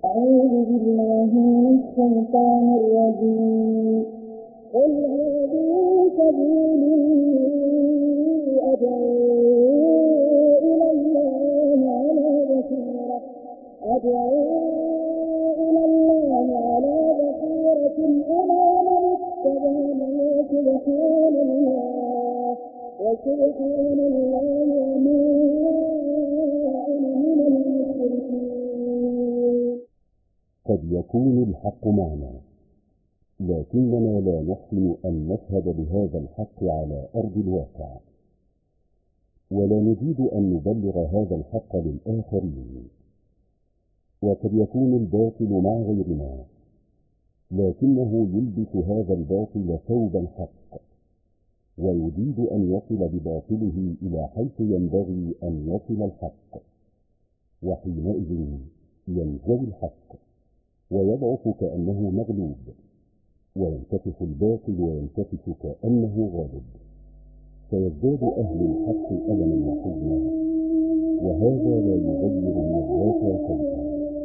أعوذ بالله من الشيطان الرجيم. قل هذه سبيلي أدعو إلى الله على بصيرة أنا ومن اتبعني وسبحان الله وما أنا من المشركين. قد يكون الحق معنا، لكننا لا نحسن أن نشهد بهذا الحق على أرض الواقع، ولا نريد أن نبلغ هذا الحق للآخرين. وقد يكون الباطل مع غيرنا، لكنه يلبس هذا الباطل ثوب الحق، ويريد أن يصل بباطله إلى حيث ينبغي أن يصل الحق، وحينئذ ينزوي الحق ويضعف كأنه مغلوب، وينتفخ الباطل وينتفخ كأنه غالب، فيزداد أهل الحق ألما وحزنا، وهذا لا يغير من الواقع شيئا.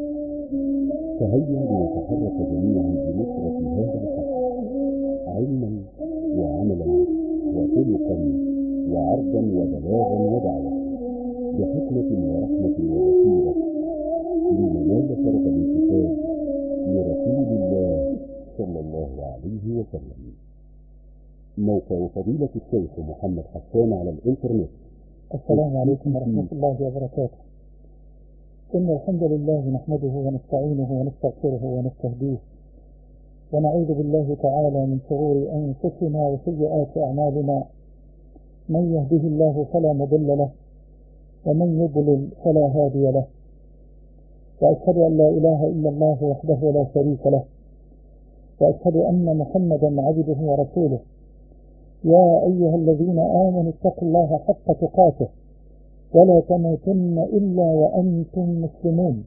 فهيا لنتحرك جميعا بنصرة هذا الحق، علما وعملا وخلقا وعرضا وبلاغا ودعوة، بحكمة ورحمة وبصيرة، لننال شرف الانتساب لرسول الله صلى الله عليه وسلم. موقع فضيلة الشيخ محمد حسان على الإنترنت. السلام عليكم ورحمة الله وبركاته. إن الحمد لله نحمده ونستعينه ونستغفره ونستهديه، ونعوذ بالله تعالى من شرور أنفسنا وسيئات أعمالنا. من يهده الله فلا مضل له، ومن يضلل فلا هادي له، وأشهد أن لا إله إلا الله وحده لا شريك له، وأشهد أن محمدا عبده ورسوله. يا أيها الذين آمنوا اتقوا الله حق تقاته ولا تموتن إلا وأنتم مسلمون.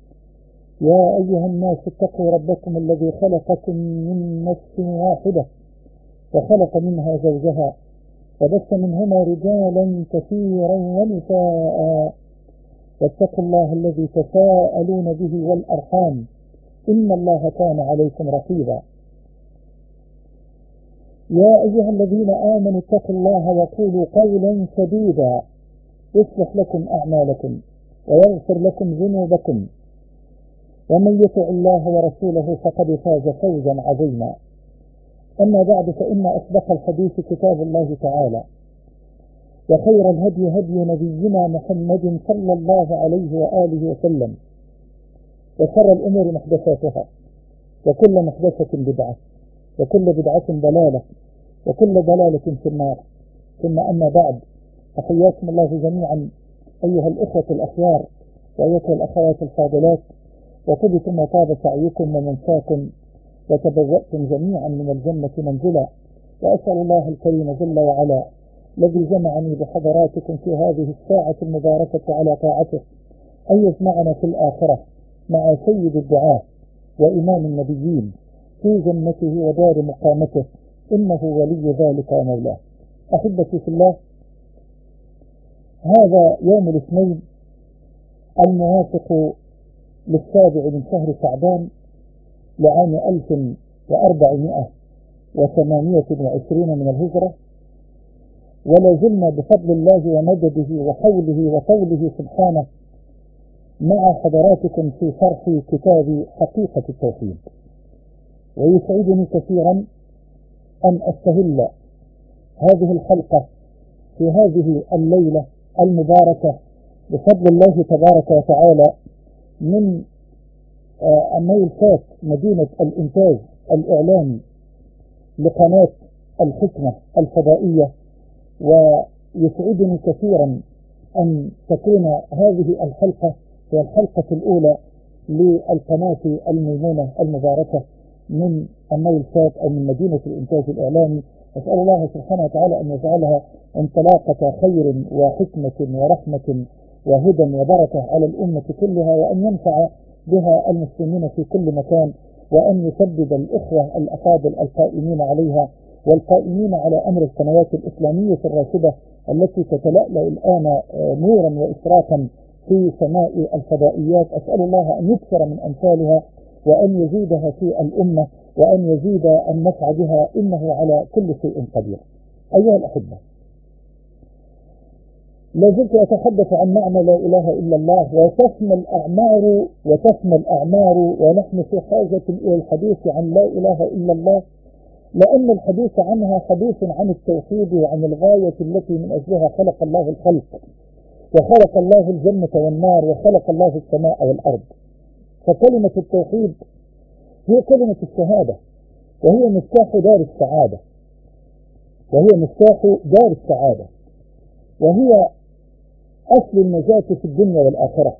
يا أيها الناس اتقوا ربكم الذي خلقكم من نفس واحدة وخلق منها زوجها وبث منهما رجالا كثيرا ونساء، واتقوا الله الذي تساءلون به والأرحام إن الله كان عليكم رقيبا. يا أيها الذين آمنوا اتقوا الله وقولوا قولا سديدا يصلح لكم أعمالكم ويغفر لكم ذنوبكم، ومن يطع الله ورسوله فقد فاز فوزا عظيما. أما بعد، فإن أصدق الحديث كتاب الله تعالى، وخير الهدي هدي نبينا محمد صلى الله عليه وآله وسلم، وشر الأمور محدثاتها، وكل محدثة بدعة، وكل بدعة ضلالة، وكل ضلالة في النار. ثم أما بعد، أحياكم الله جميعا أيها الإخوة الأخيار وأيها الأخوات الفاضلات، وطبتم وطاب سعيكم ومنساكم، وتبوأتم جميعا من الجنة منزلا. وأسأل الله الكريم جل وعلا الذي جمعني بحضراتكم في هذه الساعة المباركة على طاعته أن يجمعنا في الآخرة مع سيد الدعاة وإمام النبيين في جنته ودار مقامته، إنه ولي ذلك ومولاه. أحبتي في الله، هذا يوم الاثنين الموافق للسابع من شهر شعبان لعام 1428 من الهجرة، ولا زلنا بفضل الله ومدده وحوله وطوله سبحانه مع حضراتكم في شرح كتاب حقيقة التوحيد. ويسعدني كثيرا أن أستهل هذه الحلقة في هذه الليلة المباركة بفضل الله تبارك وتعالى من ميلفات مدينة الإنتاج الإعلامي لقناة الحكمة الفضائية. ويسعدني كثيرا أن تكون هذه الحلقة هي الحلقة الأولى للقناة الميمونة المباركة من الميلفات أو من مدينة الإنتاج الإعلامي. أسأل الله سبحانه وتعالى أن يجعلها انطلاقة خير وحكمة ورحمة وهدى وبركة على الأمة كلها، وأن ينفع بها المسلمين في كل مكان، وأن يسدد الإخوة الأفاضل القائمين عليها والقائمين على أمر القنوات الإسلامية الراشدة التي تتلألأ الآن نورا وإشراقا في سماء الفضائيات. أسأل الله أن يكثر من أمثالها وأن يزيدها في الأمة وأن يزيد النفع بها، إنه على كل شيء قدير. أيها الأحبة، لازلت أتحدث عن معنى لا إله إلا الله، وتفنى الأعمار ونحن في حاجة إلى الحديث عن لا إله إلا الله، لأن الحديث عنها حديث عن التوحيد وعن الغاية التي من أجلها خلق الله الخلق، وخلق الله الجنة والنار، وخلق الله السماء والأرض. فكلمة التوحيد هي كلمة الشهادة، وهي مفتاح دار السعادة، وهي أصل النجاة في الدنيا والآخرة.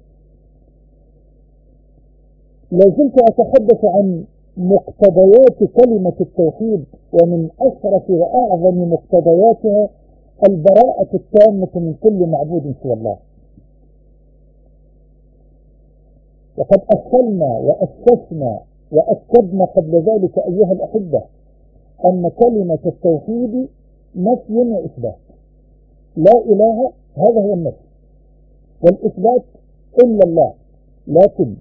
لازلت أتحدث عن مقتضيات كلمة التوحيد، ومن أشرف وأعظم مقتضياتها البراءة التامة من كل معبود سوى الله. وقد أصلنا وأسسنا وأكدنا قبل ذلك أيها الأحبة أن كلمة التوحيد نفي وإثبات. لا إله هذا هو النفي، والإثبات إلا الله. لكن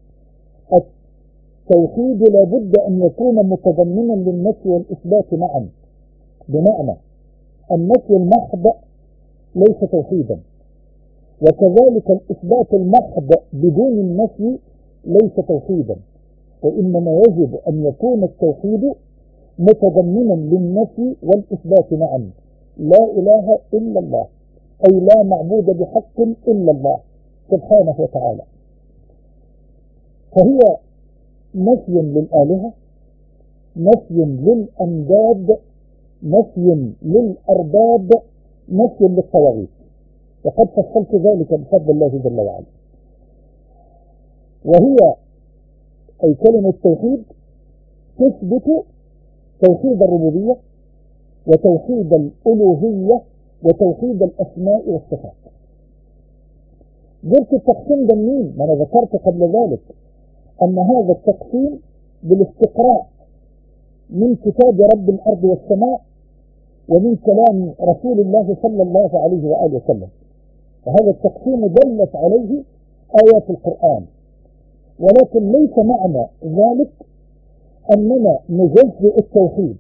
التوحيد لابد أن يكون متضمنا للنفي والإثبات معا، بمعنى النفي المحض ليس توحيدا، وكذلك الإثبات المحض بدون النفي ليس توحيدا، وإنما يجب أن يكون التوحيد متضمنا للنفي والإثبات معا. لا إله إلا الله، أي لا معبود بحق إلا الله سبحانه وتعالى. فهي نفي للآلهة، نفي للأنداد، نفي للأرباب، نفي للطواغيت، وقد فصلت ذلك بفضل الله جل وعلا. وهي أي كلمة التوحيد تثبت توحيد الربوبية وتوحيد الألوهية وتوحيد الأسماء والصفات. قلت التقسيم ده منين؟ ما أنا ذكرت قبل ذلك أن هذا التقسيم بالاستقراء من كتاب رب الأرض والسماء ومن كلام رسول الله صلى الله عليه وآله وسلم. وهذا التقسيم دلت عليه آيات القرآن، ولكن ليس معنى ذلك أننا نجزئ التوحيد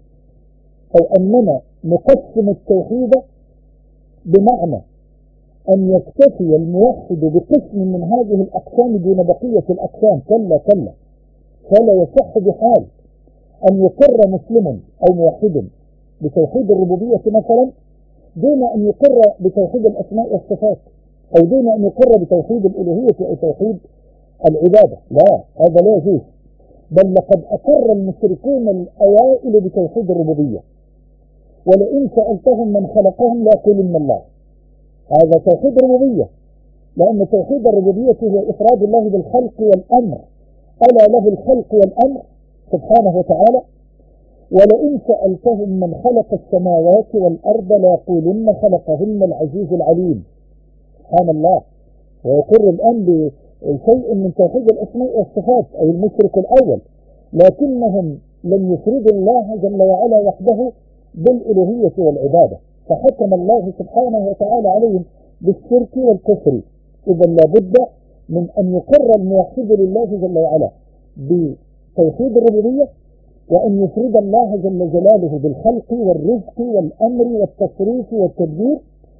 أو أننا نقسم التوحيد بمعنى أن يكتفي الموحد بقسم من هذه الأقسام دون بقية الأقسام. كلا كلا، فلا يصح بحال أن يقر مسلم أو موحد بتوحيد الربوبية مثلا دون أن يقر بتوحيد الأسماء والصفات، أو دون أن يقر بتوحيد الألوهية أو توحيد العبادة. لا، هذا لا يجوز. بل لقد أقر المشركون الأوائل بتوحيد الربوبية، ولئن سألتهم من خلقهم ليقولن الله. هذا توحيد الربوبية، لأن توحيد الربوبية هو إفراد الله بالخلق والأمر، ألا له الخلق والأمر سبحانه وتعالى. ولئن سألتهم من خلق السماوات والأرض ليقولن خلقهن العزيز العليم. سبحان الله. ويقر الآن بشيء من توحيد الأسماء والصفات أي المشرك الأول، لكنهم لم يفردوا الله جل وعلا وحده بالألوهية والعبادة، فحكم الله سبحانه وتعالى عليهم بالشرك والكفر. إذا لابد من أن يقر الموحد لله جل وعلا بتوحيد الربوبية، وأن يفرد الله جل جلاله بالخلق والرزق والأمر والتصريف والتدبير.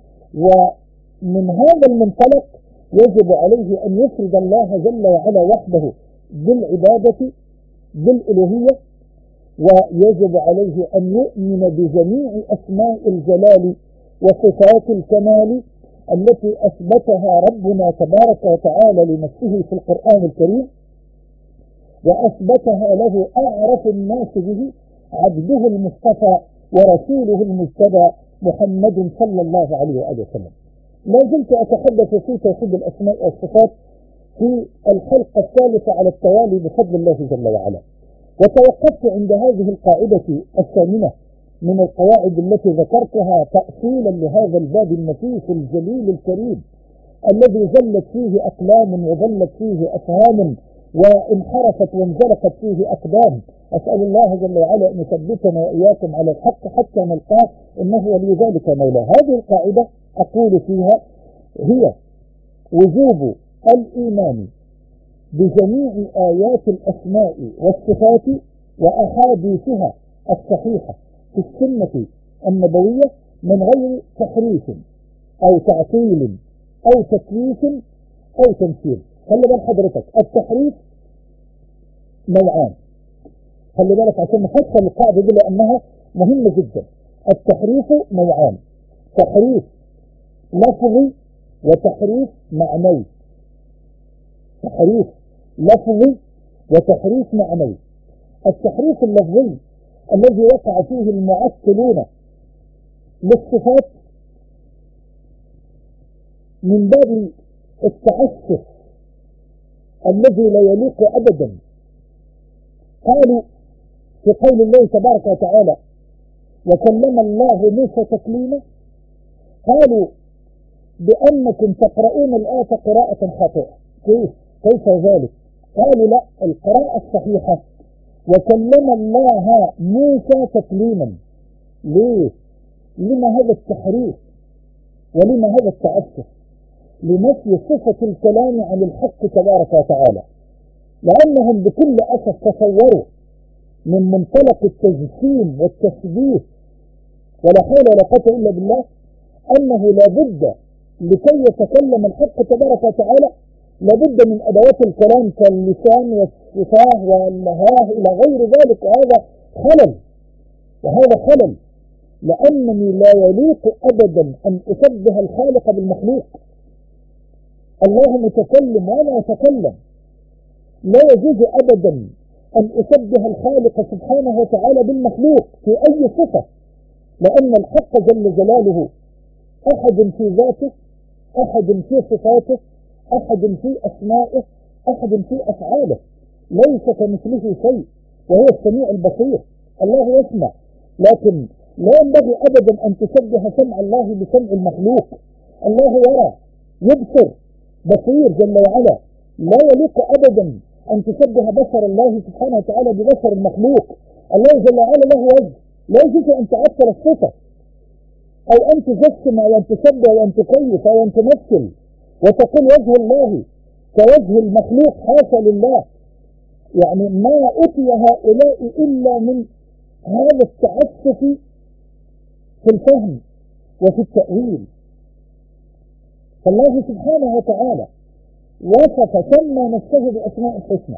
ومن هذا المنطلق يجب عليه أن يفرد الله جل وعلا وحده بالعبادة بالألوهية، ويجب عليه أن يؤمن بجميع أسماء الجلال وصفات الكمال التي أثبتها ربنا تبارك وتعالى لنفسه في القرآن الكريم، وأثبتها له أعرف الناس به عبده المصطفى ورسوله المجتبى محمد صلى الله عليه وآله وسلم. لا زلت أتحدث في توحيد الأسماء والصفات في الحلقة الثالثة على التوالي بفضل الله جل وعلا، وتوقفت عند هذه القاعدة الثامنة من القواعد التي ذكرتها تأصيلا لهذا الباب النفيس الجليل الكريم الذي زلت فيه أقلام وظلت فيه أفهام وانحرفت وانزلقت فيه أقدام. أسأل الله جل وعلا أن يثبتنا وإياكم على الحق حتى نلقاه، إنه ولي ذلك مولاه. هذه القاعدة أقول فيها هي وجوب الإيمان بجميع آيات الأسماء والصفات وأحاديثها الصحيحة في السنة النبوية من غير تحريف أو تعطيل أو تكييف أو تمثيل. خلي بال حضرتك، التحريف نوعان. خلي بالك عشان نفسر القاعدة دي لأنها مهمة جدا. التحريف نوعان: تحريف لفظي وتحريف معنوي. تحريف لفظي وتحريف معنوي. التحريف اللفظي الذي وقع فيه المعطلون للصفات من باب التعسف الذي لا يليق أبدا. قالوا في قول الله تبارك وتعالى: وكلم الله موسى تكليما، قالوا بأنكم تقرؤون الآية قراءة خاطئة. كيف ذلك؟ قالوا لا، القراءة الصحيحة وكلم الله موسى تكليما. ليه؟ لما هذا التحريف ولما هذا التعسف؟ لنفي صفة الكلام عن الحق تبارك وتعالى، لأنهم بكل أسف تصوروا من منطلق التجسيم والتشبيه ولا حول ولا قوة إلا بالله أنه لابد لكي يتكلم الحق تبارك وتعالى لابد من أدوات الكلام كاللسان والشفاه واللهاه إلى غير ذلك. وهذا خلل، لأنني لا يليق أبدا أن أشبه الخالق بالمخلوق. الله متكلم وأنا أتكلم، لا يجوز أبدا أن أشبه الخالق سبحانه وتعالى بالمخلوق في أي صفة، لأن الحق جل جلاله أحد في ذاته، أحد في صفاته، أحد في أسمائه، أحد في أفعاله، ليس كمثله شيء وهو السميع البصير. الله يسمع، لكن لا ينبغي أبدا أن تشبه سمع الله بسمع المخلوق. الله يرى، يبصر، بصير جل وعلا. لا يليق أبدا أن تشبه بصر الله سبحانه وتعالى ببصر المخلوق. الله جل وعلا له وجه، لا يجوز أن تعطل الصفة أو أن تجسم أو أن تشبه أو أن تكيف أو أن تمثل وتقول وجه الله كوجه المخلوق، حاشا لله. يعني ما أتي هؤلاء إلا من هذا التعسف في الفهم وفي التأويل. فالله سبحانه وتعالى سمى نفسه بأسماء الحسنى،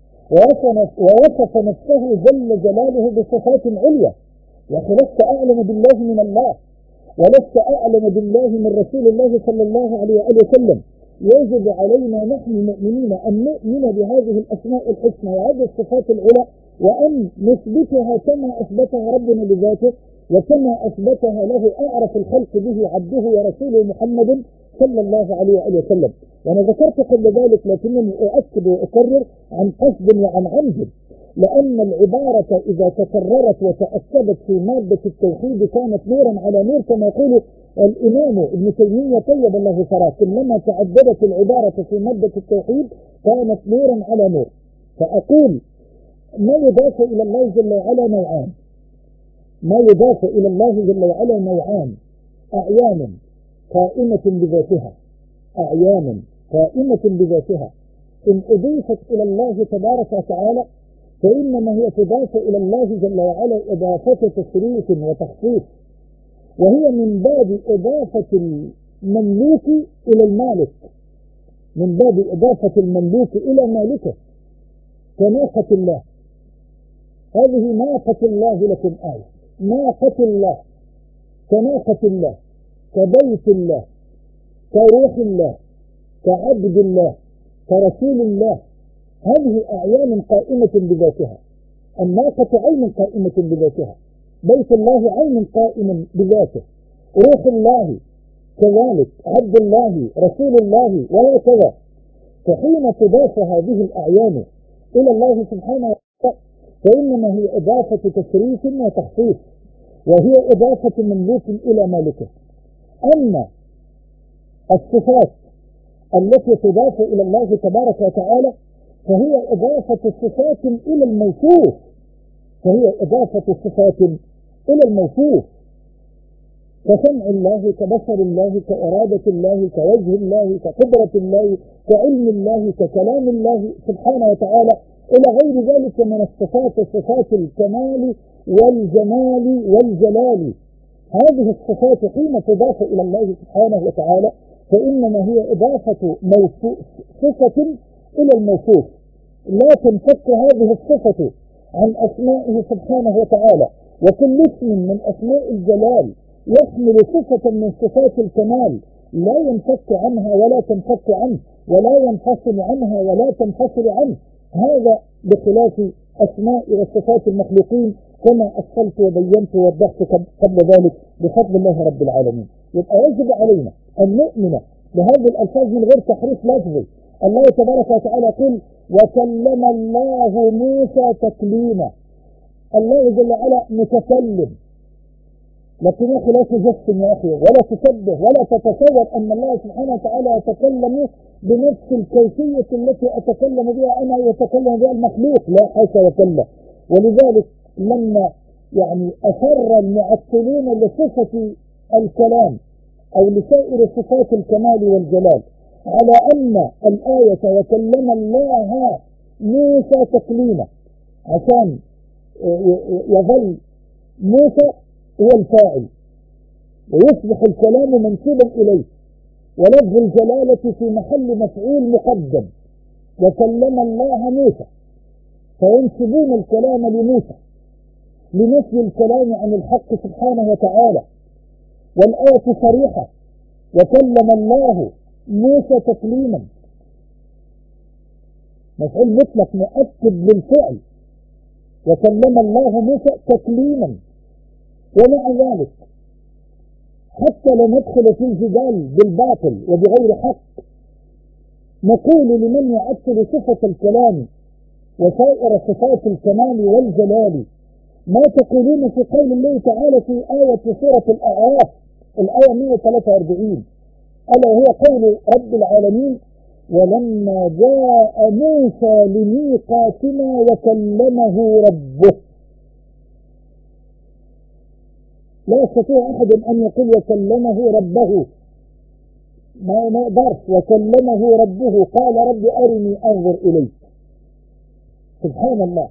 ووصف نفسه جل جلاله بصفات عليا. لست أعلم بالله من الله، ولست أعلم بالله من رسول الله صلى الله عليه وسلم. يجب علينا نحن المؤمنين أن نؤمن بهذه الأسماء الحسنى وهذه الصفات العلى، وأن نثبتها كما أثبتها ربنا لذاته وكما أثبتها له أعرف الخلق به عبده ورسوله محمد صلى الله عليه وسلم. وأنا ذكرت قبل ذلك لكنني أؤكد وأكرر عن قصد وعن عمد، لأن العبارة إذا تكررت وتأكدت في مادة التوحيد كانت نورا على نور، كما يقول الإمام ابن تيمية طيب الله ثراه: كلما تعددت العبارة في مادة التوحيد كانت نورا على نور. فأقول ما يضاف إلى الله جل وعلا نوعان. ما يضاف إلى الله جل وعلا نوعان: أعيان قائمة بذاتها، أعيان قائمة بذاتها إن أضيفت إلى الله تبارك وتعالى فإنما هي تضاف إلى الله جل وعلا إضافة تشريف وتخصيص، وهي من باب إضافة المملوك إلى المالك، من باب إضافة المملوك إلى مالكه. كناقة الله، هذه ناقة الله لكم آية. ناقة الله، كناقة الله، كبيت الله، كروح الله، كعبد الله، كرسول الله. هذه أعيان قائمة بذاتها. الناقة عين قائمة بذاتها، بيت الله عين قائم بذاته، روح الله كذلك، عبد الله، رسول الله، وهكذا. فحين تضاف هذه الأعيان إلى الله سبحانه وتعالى فإنما هي إضافة تشريف وتخصيص، وهي إضافة مملوك إلى مالكه. أما الصفات التي تضاف إلى الله تبارك وتعالى فهي إضافة صفات إلى الموصوف، فهي إضافة صفات إلى الموصوف. كسمع الله، كبصر الله، كإرادة الله، كوجه الله، كقدرة الله، كعلم الله، ككلام الله سبحانه وتعالى، إلى غير ذلك من الصفات، صفات الكمال والجمال والجلال. هذه الصفات حين تضاف إلى الله سبحانه وتعالى فإنما هي إضافة صفة إلى الموصوف، لا تنفك هذه الصفة عن أسمائه سبحانه وتعالى. وكل اسم من أسماء الجلال يحمل صفة من صفات الكمال لا ينفك عنها ولا تنفك عنه، ولا ينفصل عنها ولا تنفصل عنه، هذا بخلاف أسماء وصفات المخلوقين كما أصلت وبينت ووضحت قبل ذلك بفضل الله رب العالمين. يبقى يجب علينا أن نؤمن بهذه الألفاظ من غير تحريف لفظي. الله تبارك وتعالى يقول: وكلم الله موسى تكليما. الله جل وعلا متكلم، لكن يا أخي لا تجسم يا أخي ولا تشبه ولا تتصور أن الله سبحانه وتعالى يتكلم بنفس الكيفية التي أتكلم بها أنا ويتكلم بها المخلوق، لا حاشا وكلا. ولذلك لما أصر المعطلين لصفة الكلام أو لسائر صفات الكمال والجلال على أن الآية وكلم الله موسى تكليما، عشان يظل موسى هو الفاعل ويصبح الكلام منسوبا إليه، ولفظ الجلالة في محل مفعول مقدم، وكلم الله موسى، فينسبون الكلام لموسى لنفي الكلام عن الحق سبحانه وتعالى. والآية صريحة: وكلم الله موسى تكليما، مفعول مطلق مؤكد للفعل، وكلم الله موسى تكليما. ومع ذلك حتى لا ندخل في الجدال بالباطل وبغير حق نقول لمن يعطل صفة الكلام وسائر صفات الكمال والجلال ما تقولون في قول الله تعالى في آية سورة الأعراف الآية 143: ألا هو قول رب العالمين: ولما جاء موسى لميقاتنا وكلمه ربه. لا يستطيع أحد أن يقول وكلمه ربه، ما يقدرش. وكلمه ربه قال: رب أرني أنظر إليك. سبحان الله.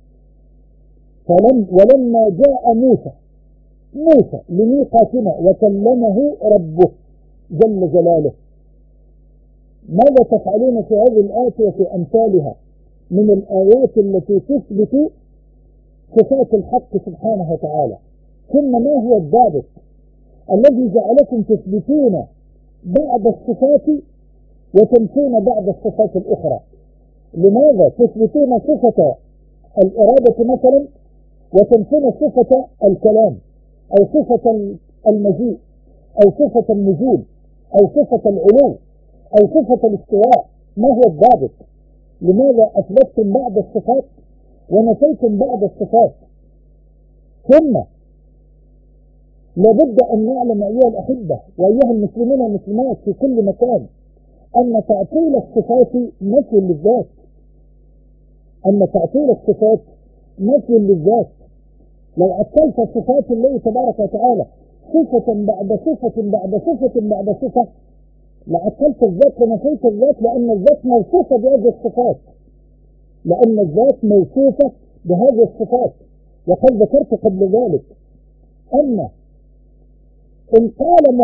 ولما جاء موسى لميقاتنا وكلمه ربه جل جلاله. ماذا تفعلون في هذه الآية وفي أمثالها من الآيات التي تثبت صفات الحق سبحانه وتعالى؟ ثم ما هو الضابط الذي جعلكم تثبتون بعض الصفات وتنفون بعض الصفات الأخرى؟ لماذا تثبتون صفة الإرادة مثلا وتنفون صفة الكلام أو صفة المجيء أو صفة النزول أو صفة العلو أو صفة الاستواء؟ ما هو الضابط؟ لماذا أثبتتم بعض الصفات ونفيتم بعض الصفات؟ ثم لابد أن نعلم أيها الأحبة وأيها المسلمين والمسلمات في كل مكان أن تعطيل الصفات نفي للذات، أن تعطيل الصفات نفي للذات. لو عطلت صفات الله تبارك وتعالى صفة بعد صفة بعد صفة بعد صفة لعطلت الذات ونفيت الذات، لأن الذات موصوفة بهذه الصفات، لأن الذات موصوفة بهذه الصفات. وقد ذكرت قبل ذلك أن إن قال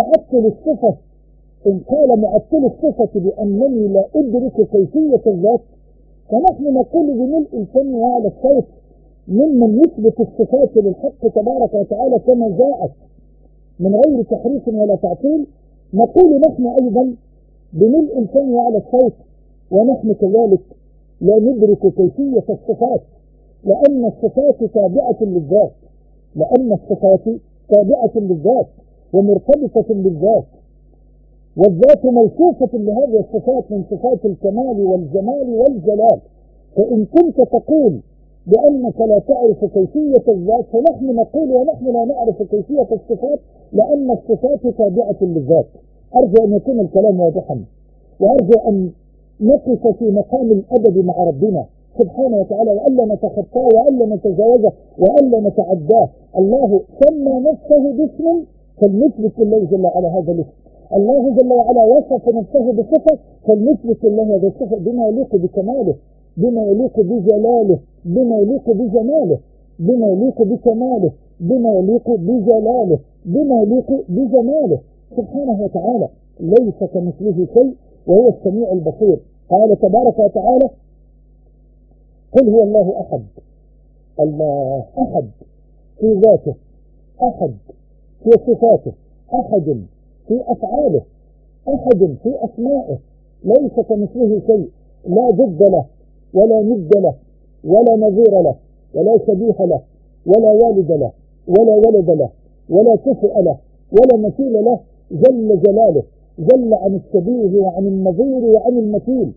معطل الصفة بأنني لا أدرك كيفية الذات، فنحن نقول بملء الفم وعلى الصوت ممن يثبت الصفات للحق تبارك وتعالى كما جاءت من غير تحريف ولا تعطيل، نقول نحن أيضا بملء الفم وعلى الصوت ونحن كذلك لا ندرك كيفية الصفات، لأن الصفات تابعة للذات، لأن الصفات تابعة للذات ومرتبطة بالذات، والذات موصوفة بهذه الصفات من صفات الكمال والجمال والجلال. فإن كنت تقول بأنك لا تعرف كيفية الذات فنحن نقول ونحن لا نعرف كيفية الصفات، لأن الصفات تابعة للذات. أرجو أن يكون الكلام واضحا، وأرجو أن نقف في مقام الأدب مع ربنا سبحانه وتعالى، وألا نتخطاه وألا نتجاوزه وألا نتعداه. الله سمى نفسه باسم فلنثبت لله جل وعلا هذا الاسم. الله جل وعلا وصف نفسه بصفة، فلنثبت لله هذا الصفة بما يليق بكماله، بما يليق بجلاله، بما يليق بجماله، بما يليق بكماله، بما يليق بجلاله، بما يليق بجماله سبحانه وتعالى. ليس كمثله شيء وهو السميع البصير. قال تبارك وتعالى: قل هو الله أحد. الله أحد في ذاته، أحد في صفاته، أحد في أفعاله، أحد في أسمائه، ليس كمثله شيء، لا ضد له ولا ند له ولا نظير له ولا شبيه له ولا والد له ولا ولد له ولا كفء له ولا مثيل له، جل جلاله، جل عن الشبيه وعن النظير وعن المثيل.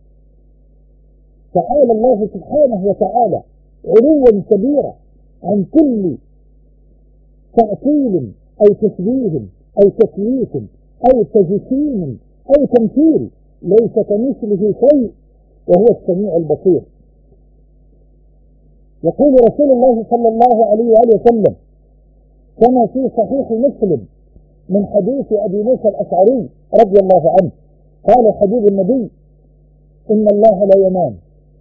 تعالى الله سبحانه وتعالى علوا كبيرا عن كل تعطيل أو تشبيه أو تكييف أو تجسيم أو تمثيل، ليس كمثله شيء وهو السميع البصير. يقول رسول الله صلى الله عليه وآله وسلم كما في صحيح مسلم من حديث أبي موسى الأشعري رضي الله عنه، قال حبيب النبي: إن الله لا ينام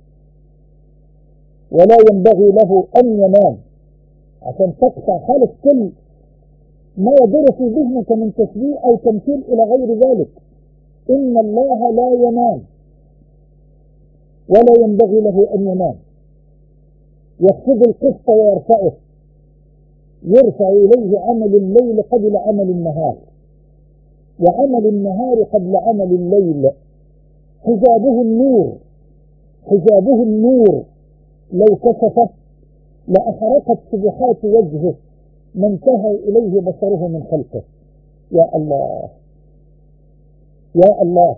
ولا ينبغي له أن ينام، عشان تقطع خالص كل ما يدور في ذهنك من تشبيه أو تمثيل إلى غير ذلك. إن الله لا ينام ولا ينبغي له أن ينام، يخفض القسط ويرفعه، يرفع إليه عمل الليل قبل عمل النهار وعمل النهار قبل عمل الليل، حجابه النور، حجابه النور، لو كشفه لأحرقت سبحات وجهه ما انتهى إليه بصره من خلقه. يا الله يا الله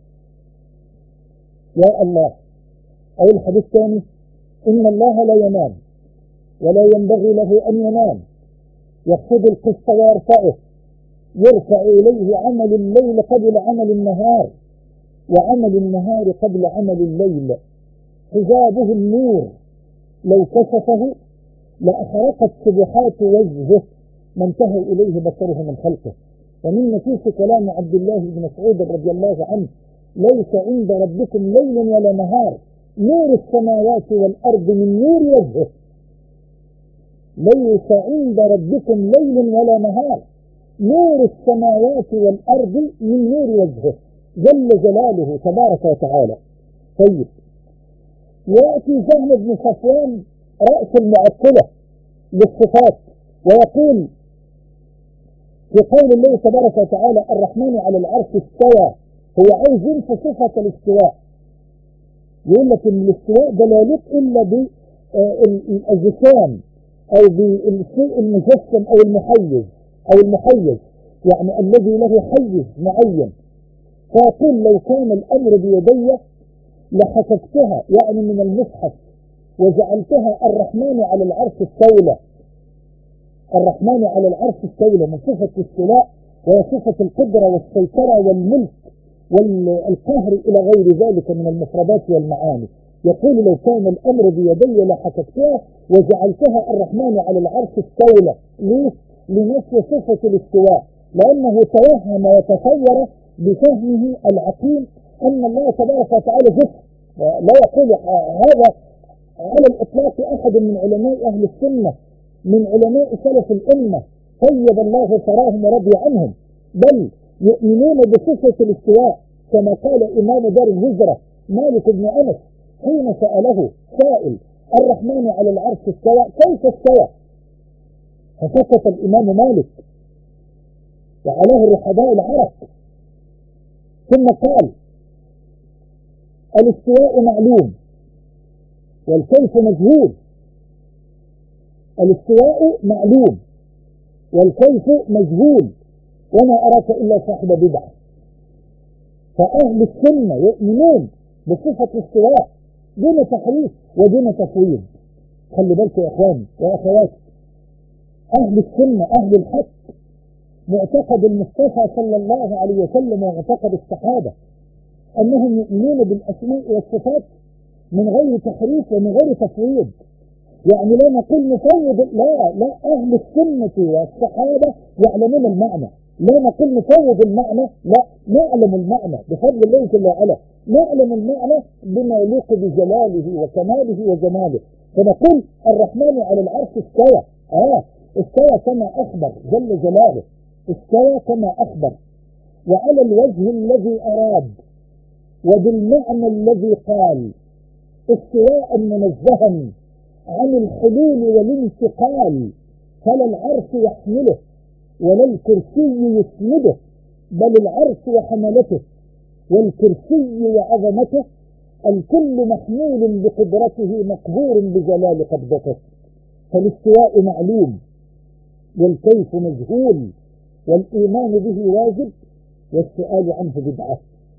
يا الله. أو الحديث الثاني: إن الله لا ينام ولا ينبغي له أن ينام، يخفض القسط ويرفعه، يرفع إليه عمل الليل قبل عمل النهار وعمل النهار قبل عمل الليل، حجابه النور، لو كشفه لأحرقت سبحات وجهه ما انتهى إليه بصره من خلقه. ومن نفيس كلام عبد الله بن مسعود رضي الله عنه: ليس عند ربكم ليل ولا نهار، نور السماوات والأرض من نور وجهه. ليس عند ربكم ليل ولا نهار، نور السماوات والأرض من نور وجهه جل جلاله تبارك وتعالى. طيب، يأتي جهم بن صفوان رأس المعطلة للصفات ويقول في قول الله تبارك وتعالى: الرحمن على العرش استوى، هو عايز ينفي صفة الاستواء، يقول لك ان الاستواء ده لا يليق الا بالاجسام او بالشيء المجسم او المحيز يعني الذي له حيز معين. فيقول: لو كان الامر بيدي لحسبتها يعني من المصحف وجعلتها الرحمن على العرش استولى. الرحمن على العرش استولى من صفة الاستواء وهي صفة القدرة والسيطرة والملك والقهر إلى غير ذلك من المفردات والمعاني. يقول: لو كان الأمر بيدي لحسبتها وجعلتها الرحمن على العرش استولى. ليه؟ لنفي صفة الاستواء، لأنه توهم وتصور بفهمه العقيم أن الله تبارك وتعالى جسم. لا يقول هذا على الإطلاق أحد من علماء أهل السنة من علماء سلف الأمة طيب الله ثراهم ورضي عنهم، بل يؤمنون بصفة الاستواء كما قال إمام دار الهجرة مالك بن أنس حين سأله سائل: الرحمن على العرش استوى، كيف استوى؟ فسكت الإمام مالك وعليه الرحباء العرب، ثم قال: الاستواء معلوم والكيف مجهول. الاستواء معلوم والكيف مجهول، وما أراك إلا صاحب بدعة. فأهل السنة يؤمنون بصفة الاستواء دون تحريف ودون تفويض. خلي بالك يا إخواني وأخواتي، أهل السنة أهل الحق معتقد المصطفى صلى الله عليه وسلم ومعتقد الصحابة أنهم يؤمنون بالأسماء والصفات من غير تحريف ومن غير تفويض، يعني لا نقول نفوض، لا أهل السنة والصحابة يعلمون المعنى، لا نقول نفوض المعنى، لا نعلم المعنى بفضل الله جل وعلا، نعلم المعنى بما يليق بجلاله وكماله وجماله. فنقول الرحمن على العرش استوى، استوى كما أخبر جل جلاله، استوى كما أخبر، وعلى الوجه الذي أراد وبالمعنى الذي قال، استواء منزها عن الحلول والانتقال، فلا العرش يحمله ولا الكرسي يسنده، بل العرش وحملته والكرسي وعظمته، الكل محمول بقدرته مقهور بجلال قبضته. فالاستواء معلوم والكيف مجهول، والإيمان به واجب والسؤال عنه بدعة.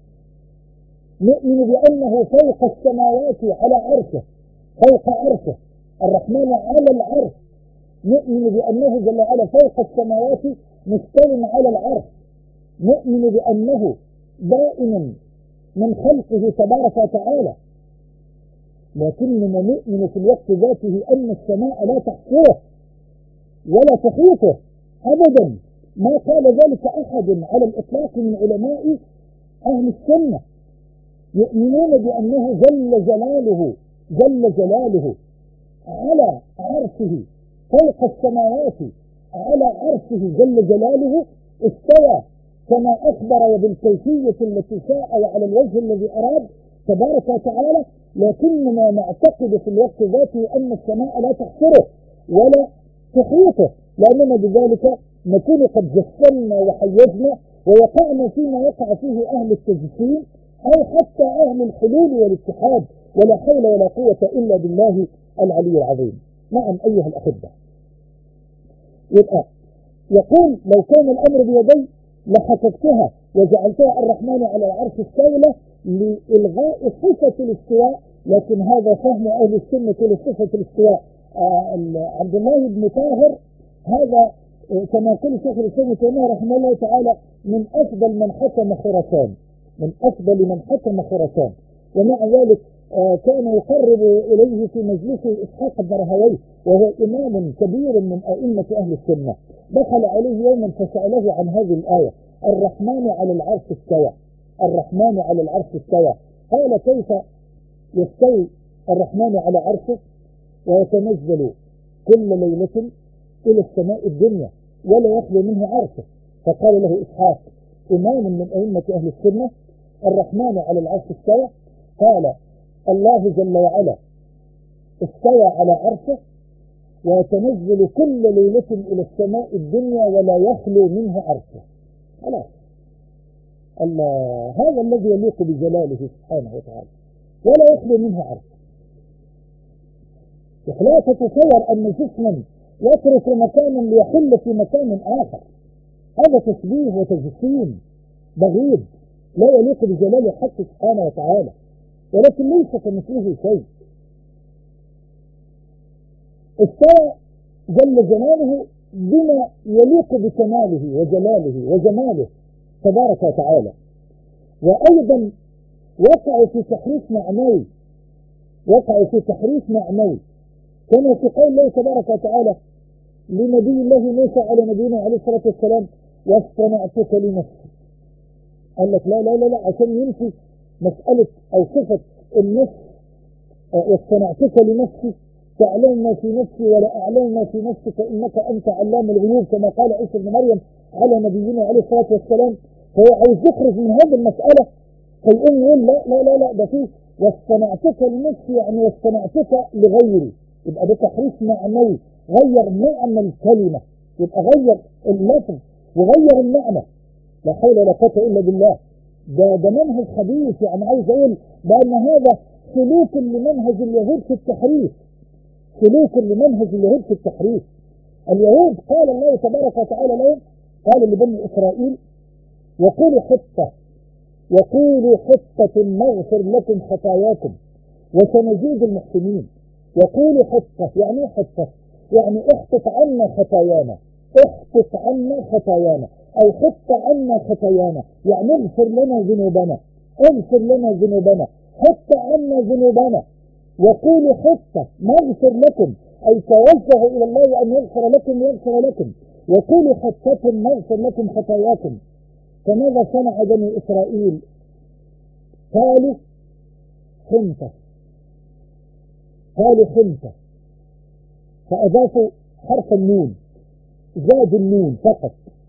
نؤمن بأنه فوق السماوات على عرشه، فوق عرشه الرحمن على العرش، نؤمن بأنه جل وعلا فوق السماوات مستو على العرش، نؤمن بأنه دائما من خلقه تبارك وتعالى، لكننا نؤمن في الوقت ذاته أن السماء لا تحصره ولا تحيطه أبدا، ما قال ذلك أحد على الإطلاق من علماء أهل السنة. يؤمنون بأنه جل جلاله على عرشه فوق السماوات، على عرشه جل جلاله استوى كما أخبر وبالكيفية التي شاء وعلى الوجه الذي أراد تبارك وتعالى، لكننا نعتقد في الوقت ذاته أن السماء لا تحصره ولا تحيطه، لأننا بذلك نكون قد جسمنا وحيزنا ووقعنا فيما وقع فيه أهل التجسيم أو حتى أهل الحلول والاتحاد، ولا حول ولا قوة إلا بالله العلي العظيم. نعم أيها الأحبة، يقول لو كان الأمر بيدي لحككتها وجعلتها الرحمن على العرش استولى لإلغاء صفة الاستواء، لكن هذا فهم أهل السنة لصفة الاستواء. عبد الله بن طاهر هذا كما يقول شيخ الإسلام ابن تيمية رحمه الله تعالى من أفضل من حكم خراسان، من أفضل من حكم خراسان، ومع ذلك كان يقرب إليه في مجلسه إسحاق بن راهويه، وهو إمام كبير من أئمة أهل السنة. دخل عليه يوما فسأله عن هذه الآية، الرحمن على العرش استوى، الرحمن على العرش استوى. قال كيف يستوي الرحمن على عرشه ويتنزل كل ليلة إلى السماء الدنيا ولا يخلو منه عرشه؟ فقال له إسحاق إمام من أئمة أهل السنة، الرحمن على العرش استوى، قال الله جل وعلا استوى على عرشه ويتنزل كل ليلة إلى السماء الدنيا ولا يخلو منه عرشه. خلاص، الله هذا الذي يليق بجلاله سبحانه وتعالى، ولا يخلو منه عرشه. لا تتصور أن جسما يترك مكانا ليحل في مكان آخر، هذا تشبيه وتجسيم بغيض لا يليق بجلال الحق سبحانه وتعالى، ولكن ليس كمثله شيء. استوى جل جلاله بما يليق بكماله وجلاله وجماله تبارك وتعالى. وأيضا وقعوا في تحريف معنوي، وقعوا في تحريف معنوي، كما في قول الله تبارك وتعالى لنبي الله موسى على نبينا عليه الصلاة والسلام واصطنعتك لنفسي. قال لك لا لا لا لا، عشان ينفي مسألة أو صفة النفس، واصطنعتك لنفسي تعلم ما في نفسي ولا أعلم ما في نفسك إنك أنت علام الغيوب، كما قال عيسى بن مريم على نبينا عليه الصلاة والسلام. فهو عايز يخرج من هذه المسألة، فيقوم يقول لا لا لا لا، ده فيه واصطنعتك لنفسي يعني واصطنعتك لغيري، يبقى ده تحريف معنوي، غير معنى الكلمة، يبقى غير اللفظ وغير المعنى. لا حول ولا قوة إلا بالله. ده منهج خبيث، يعني عايز أقول بأن هذا سلوك لمنهج اليهود في التحريف، سلوك لمنهج اليهود في التحريف. اليهود قال الله تبارك وتعالى لهم، قال لبني إسرائيل وقولوا حطة، وقولوا حطة نغفر لكم خطاياكم وسنزيد المحسنين. وقولوا حطة يعني ايه حطة؟ يعني احطط عنا خطايانا، احطط عنا خطايانا، او حط عنا خطايانا، يعني اغفر لنا ذنوبنا، اغفر لنا ذنوبنا، حط عنا ذنوبنا. وقولوا حتى نغفر لكم، أي توجهوا إلى الله أن يغفر لكم، وقولوا حتى نغفر لكم خطاياكم. فماذا صنع بني إسرائيل؟ قالوا حنطة، فأضافوا حرف النون، زاد النون فقط،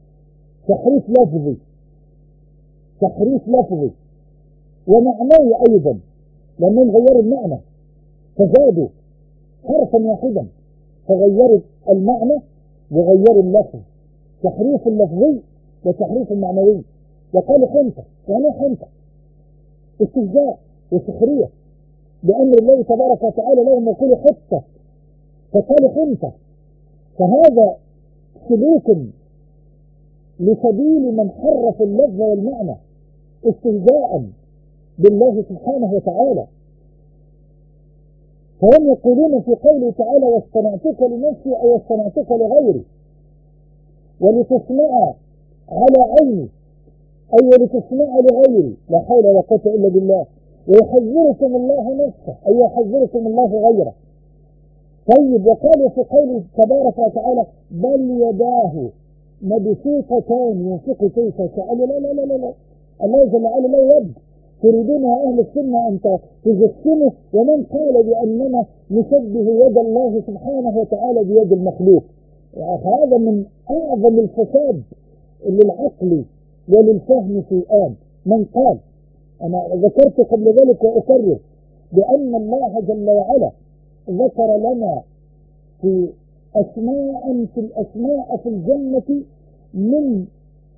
تحريف لفظي ومعنوي أيضا، لأنهم غيروا المعنى فزادوا حرفا واحدا، فغيروا المعنى وغيروا اللفظ، تحريف اللفظي وتحريف المعنوي. وقالوا حنطة، يعني حنطة استهزاء وسخرية بأمر الله تبارك وتعالى لهم، يقولوا حتى فقالوا حنطة. فهذا سلوك لسبيل من حرف اللفظ والمعنى استهزاء بالله سبحانه وتعالى. فهم يقولون في قوله تعالى: واصطنعتك لنفسي، أي واصطنعتك لغيري، ولتصنع على عيني، أي ولتصنع لغيري، لا حول ولا قوة إلا بالله. ويحذركم الله نفسه، أي يحذركم الله غيره. طيب، وقالوا في قوله تبارك وتعالى: بل يداه مبسوطتان ينفق كيف يشاء. لا لا لا لا لا، الله جل وعلا لا يد. تريدون يا أهل السنة أن تجسموا، ومن قال بأننا نشبه يد الله سبحانه وتعالى بيد المخلوق؟ هذا من أعظم الفساد للعقل وللفهم في الآن. من قال، أنا ذكرت قبل ذلك وأكرر بأن الله جل وعلا ذكر لنا في الأسماء في الجنة من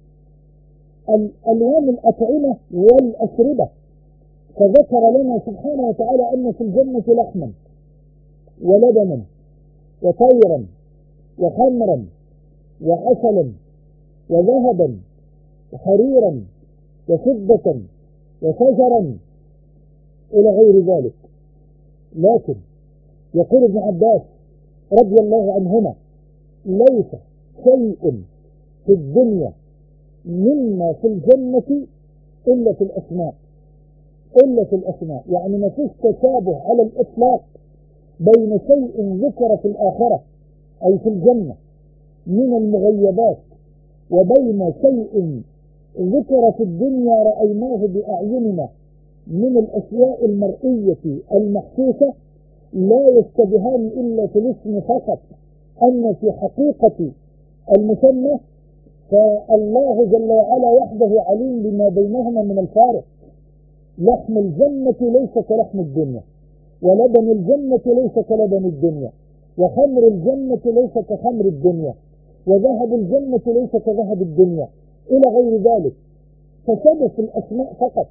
ألوان الأطعمة والأشربة، فذكر لنا سبحانه وتعالى أن في الجنة لحما ولبنا وطيرا وخمرا وعسلا وذهبا وحريرا وفضة وشجرا إلى غير ذلك. لكن يقول ابن عباس رضي الله عنهما: ليس شيء في الدنيا مما في الجنة إلا في الأسماء، يعني ما فيش تشابه على الإطلاق بين شيء ذكر في الآخرة أي في الجنة من المغيبات وبين شيء ذكر في الدنيا رأيناه بأعيننا من الأشياء المرئية المحسوسة. لا يشتبهان إلا في الاسم فقط، أما في حقيقة المسمى فالله جل وعلا وحده عليم بما بينهما من الفارق. لحم الجنة ليس كلحم الدنيا، ولبن الجنة ليس كلبن الدنيا، وخمر الجنة ليس كخمر الدنيا، وذهب الجنة ليس كذهب الدنيا، إلى غير ذلك. فشبه في الأسماء فقط،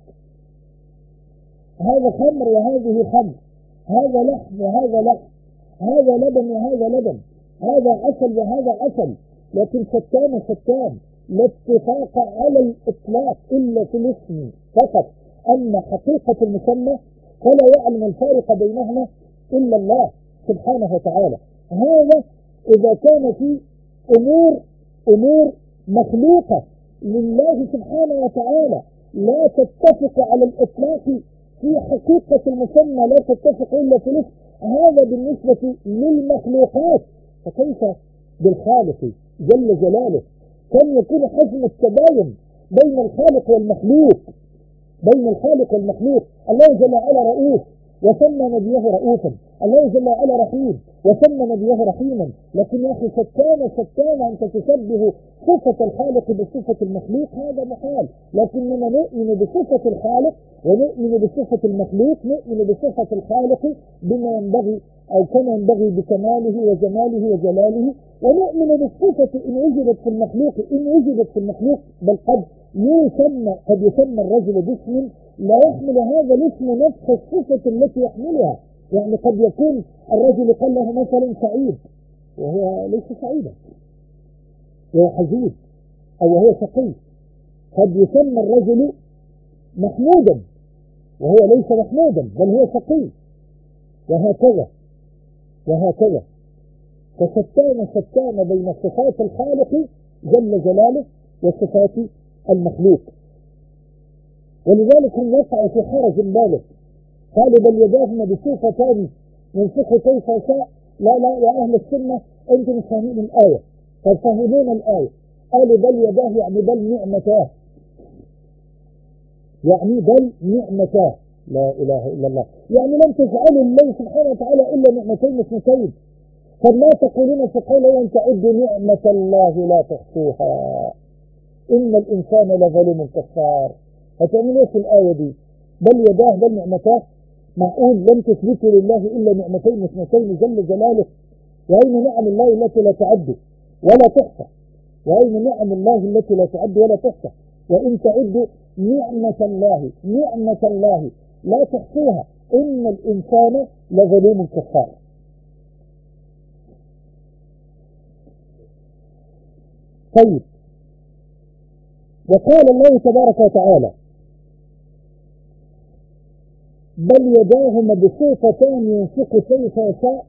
هذا خمر وهذه خمر، هذا لحم وهذا لحم، هذا لبن وهذا لبن، هذا عسل وهذا عسل، لكن شتان لا اتفاق على الإطلاق إلا في الاسم فقط. أما حقيقة المسمى فلا يعلم الفارق بينهما إلا الله سبحانه وتعالى. هذا إذا كان في أمور مخلوقة لله سبحانه وتعالى لا تتفق على الإطلاق في حقيقة المسمى، لا تتفق إلا في الاسم، هذا بالنسبة للمخلوقات، فكيف بالخالق جل جلاله؟ كان يكون حجم التباين بين الخالق والمخلوق، الله جل وعلا رؤوف وسمى نبيه رؤوفا، الله جل وعلا رحيم وسمى نبيه رحيما. لكن يا أخي شتان أنت تشبه صفة الخالق بصفة المخلوق، هذا محال. لكننا نؤمن بصفة الخالق ونؤمن بصفة المخلوق، نؤمن بصفة الخالق بما ينبغي أو كما ينبغي بكماله وجماله وجلاله، ونؤمن بالصفة إن وجدت في المخلوق، بل قد يسمى الرجل باسم لا يحمل هذا الاسم نفس الصفة التي يحملها. يعني قد يكون الرجل قال له مثلا سعيد وهو ليس سعيدا، وهو حزين أو وهو شقي. قد يسمى الرجل محمودا وهو ليس محمودا بل هو شقي، وهكذا. فشتان بين صفات الخالق جل جلاله وصفات المخلوق. ولذلك هم يقعوا في حرج بالغ قالوا بل يداه مبسوطتان ينفق كيف يشاء. لا لا يا أهل السنة أنتم مش فاهمين الآية. طب فهمونا الآية. قالوا بل يداه يعني بل نعمتاه، يعني بل نعمتاه. لا إله إلا الله. يعني لم تجعلوا الله سبحانه وتعالى إلا نعمتين اثنتين. فما تقولون في قوله أن تعدوا نعمة الله لا تحصوها إن الإنسان لظلوم كفار. هتعملوا ايش في الآية دي؟ بل يداه بل نعمتاه. معقول لم تثبتوا لله إلا نعمتين اثنتين جل جلاله؟ وأين نعم الله التي لا تعد ولا تحصى؟ وأين نعم الله التي لا تعد ولا تحصى؟ وإن تعدوا نعمة الله لا تحصوها إن الإنسان لظلوم كفار. طيب، وقال الله تبارك وتعالى بل يداه مبسوطتان ينفق كيف يشاء.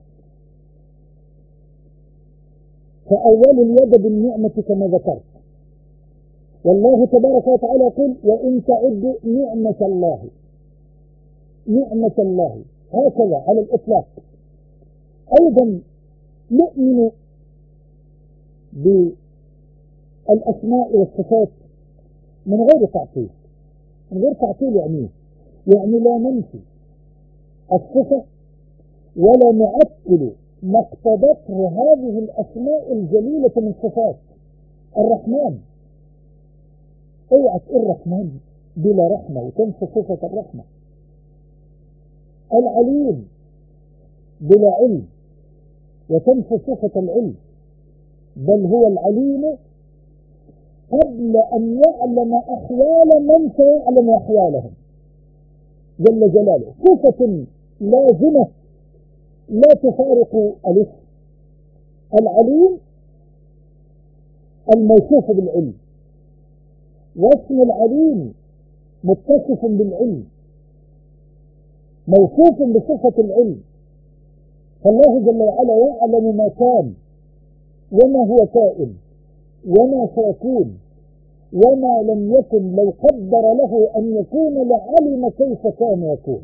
فأول اليد بالنعمة كما ذكرت. والله تبارك وتعالى يقول وإن تعدوا نعمة الله هكذا على الإطلاق. أيضا نؤمن بالأسماء والصفات من غير تعطيل. من غير تعطيل يعني لا ننفي الصفة ولا نعطل ما اقتضته هذه الأسماء الجليلة من صفات. الرحمن، اوعى تقول الرحمن بلا رحمة وتنسى صفة الرحمة. العليم بلا علم وتنسى صفة العلم، بل هو العليم قبل أن يعلم أحوال من سيعلم أحوالهم جل جلاله. صفة لازمة لا تفارق الاسم. العليم الموصوف بالعلم، واسم العليم متصف بالعلم موصوف بصفة العلم. فالله جل وعلا يعلم ما كان وما هو كائن وما سيكون وما لم يكن. لو قدر له أن يكون لعلم كيف كان يكون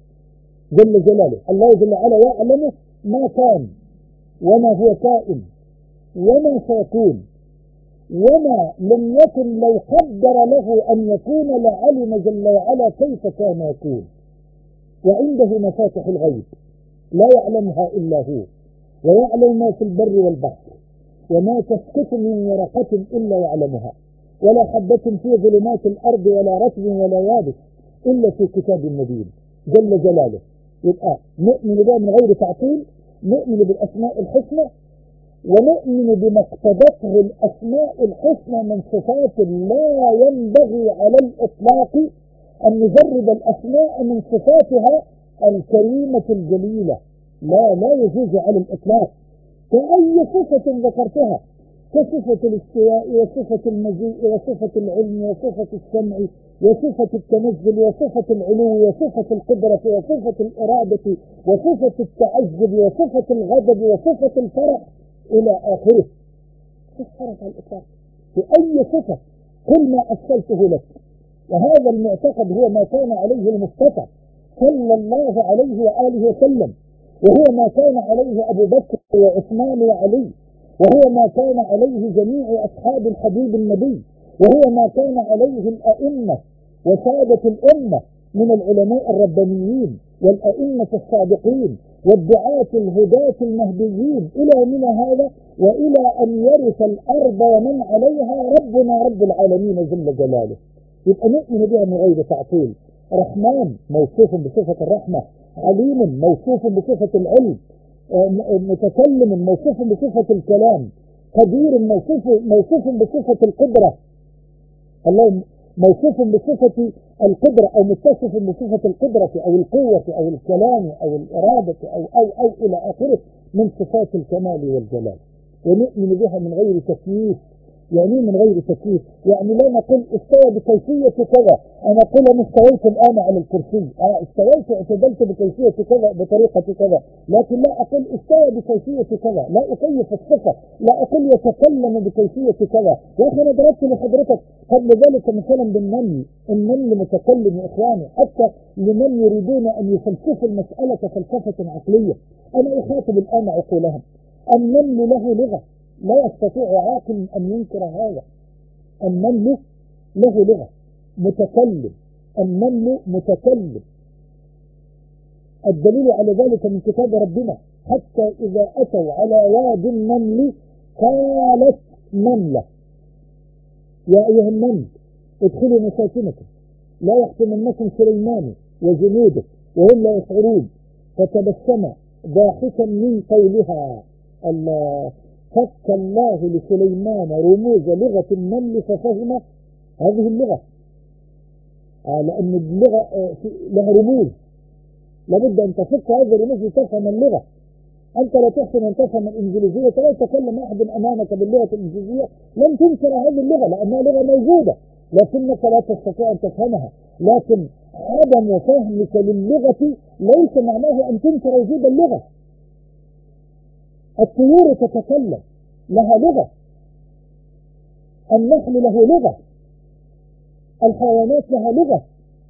جل جلاله. الله جل وعلا يعلم ما كان وما هو كائن وما سيكون وما لم يكن. لو قدر له أن يكون لعلم جل وعلا كيف كان يكون. وعنده مفاتح الغيب لا يعلمها إلا هو، ويعلم ما في البر والبحر، وما تسقط من ورقة إلا يعلمها، ولا حبة في ظلمات الأرض ولا رطب ولا يابس إلا في كتاب مبين جل جلاله. يبقى نؤمن بها من غير تعطيل، نؤمن بالأسماء الحسنى، ونؤمن بما اقتضته الأسماء الحسنى من صفات. لا ينبغي على الإطلاق أن نجرد الأسماء من صفاتها الكريمة الجليلة. لا يجوز على الإطلاق. كأي صفة ذكرتها كصفة الاستواء وصفة المجيء وصفة العلم وصفة السمع وصفة التنزل وصفة العلو وصفة القدرة وصفة الإرادة وصفة التعجب وصفة الغضب وصفة الفرح إلى آخره. مفيش فرق على الإطلاق في أي صفة. كل ما أسألته لك، وهذا المعتقد هو ما كان عليه المصطفى صلى الله عليه وآله وسلم، وهو ما كان عليه أبو بكر وعثمان وعلي، وهو ما كان عليه جميع أصحاب الحبيب النبي، وهو ما كان عليه الأئمة وسادة الأمة من العلماء الربانيين والأئمة الصادقين والدعاة الهداة المهديين إلى من هذا وإلى أن يرث الأرض ومن عليها ربنا رب العالمين جل جلاله. يبقى نؤمن بها من غير تعطيل. رحمن موصوف بصفة الرحمة، عليم موصوف بصفة العلم، متكلم موصوف بصفة الكلام، قدير موصوف بصفة القدرة. الله موصوف بصفة القدرة أو متصف بصفة القدرة أو القوة أو الكلام أو الإرادة أو إلى آخره من صفات الكمال والجلال. ونؤمن بها من غير تكييف يعني من غير تكييف؟ يعني لا نقول استوى بكيفية كذا، أنا أقول أنا استويت الآن على الكرسي، استويت اعتدلت بكيفية كذا بطريقة كذا، لكن لا أقول استوى بكيفية كذا، لا أكيف الصفة، لا أقول يتكلم بكيفية كذا. يا أخي أنا ضربت لحضرتك قبل ذلك مثلا بالنمل، النمل متكلم يا إخواني، حتى لمن يريدون أن يفلسفوا المسألة فلسفة عقلية. أنا أخاطب الآن عقولهم. النمل له لغة، لا يستطيع عاقل أن ينكر هذا. النمل له لغة، متكلم، النمل متكلم. الدليل على ذلك من كتاب ربنا، حتى إذا أتوا على واد النمل قالت نملة يا أيها النمل ادخلوا مساكنكم لا يحطمنكم سليمان وجنوده وهم لا يشعرون، فتبسم ضاحكا من قولها. الله، فك الله لسليمان رموز لغة النمل ففهم هذه اللغة، لأن اللغة لها رموز، لابد أن تفك هذه الرموز لتفهم اللغة. أنت لا تحسن أن تفهم الإنجليزية، فلا يتكلم أحد أمامك باللغة الإنجليزية لن تنكر هذه اللغة لأنها لغة موجودة، لكنك لا تستطيع أن تفهمها. لكن عدم فهمك للغة ليس معناه أن تنكر وجود اللغة. الطيور تتكلم، لها لغة، النحل له لغة، الحيوانات لها لغة،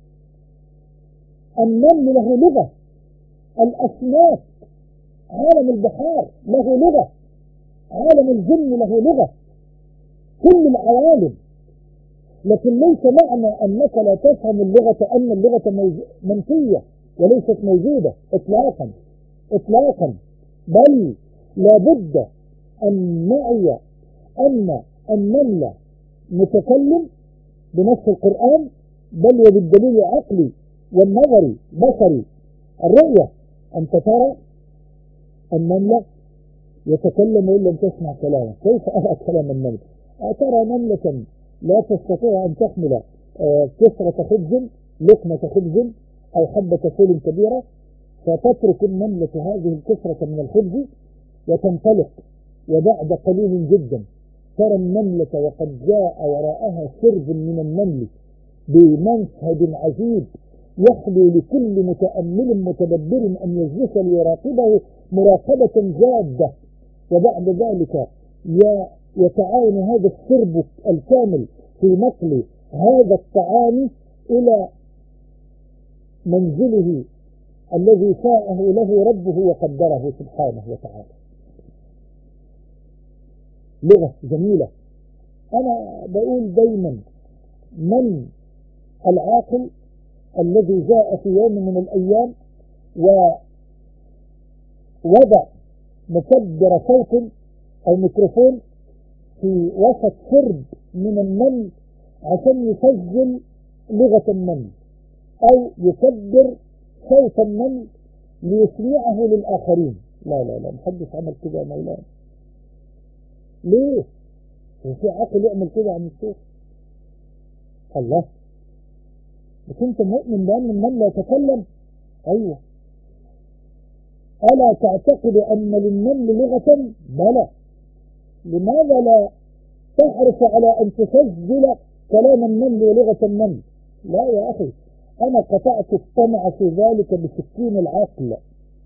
النمل له لغة، الأسماك، عالم البحار له لغة، عالم الجن له لغة، كل العوالم. لكن ليس معنى أنك لا تفهم اللغة أن اللغة منفية وليست موجودة إطلاقا إطلاقا، بل لابد أن نعي أن النمل متكلم بنص القرآن، بل وبالدليل العقلي والنظري بصري الرؤية. أنت ترى النملة يتكلم وإن لم تسمع كلامه، كيف أرى كلام النمل؟ أترى نملة لا تستطيع أن تحمل كسرة خبز، لقمة خبز أو حبة فول كبيرة، فتترك النملة هذه الكسرة من الخبز وتنطلق، وبعد قليل جدا ترى النملة وقد جاء وراءها سرب من النمل بمنهج عجيب يخلو لكل متأمل متدبر أن يجلس ليراقبه مراقبة جادة، وبعد ذلك يتعاون هذا السرب الكامل في نقل هذا الطعام إلى منزله الذي شاءه له ربه وقدره سبحانه وتعالى. لغة جميلة. أنا بقول دايما من العاقل الذي جاء في يوم من الأيام ووضع مكبر صوت أو ميكروفون في وسط سرب من النمل عشان يسجل لغة النمل، أو يكبر صوت النمل ليسمعه للآخرين. لا لا لا، محدش عمل كده يا مولانا. ليه؟ وفي عقل يعمل كده عن الصوت؟ الله، بس انت مؤمن بأن النمل يتكلم؟ أيوه. ألا تعتقد أن للنمل لغة؟ بلى. لماذا لا تحرص على أن تسجل كلام النمل ولغة النمل؟ لا يا أخي، أنا قطعت الطمع في ذلك بسكين العقل،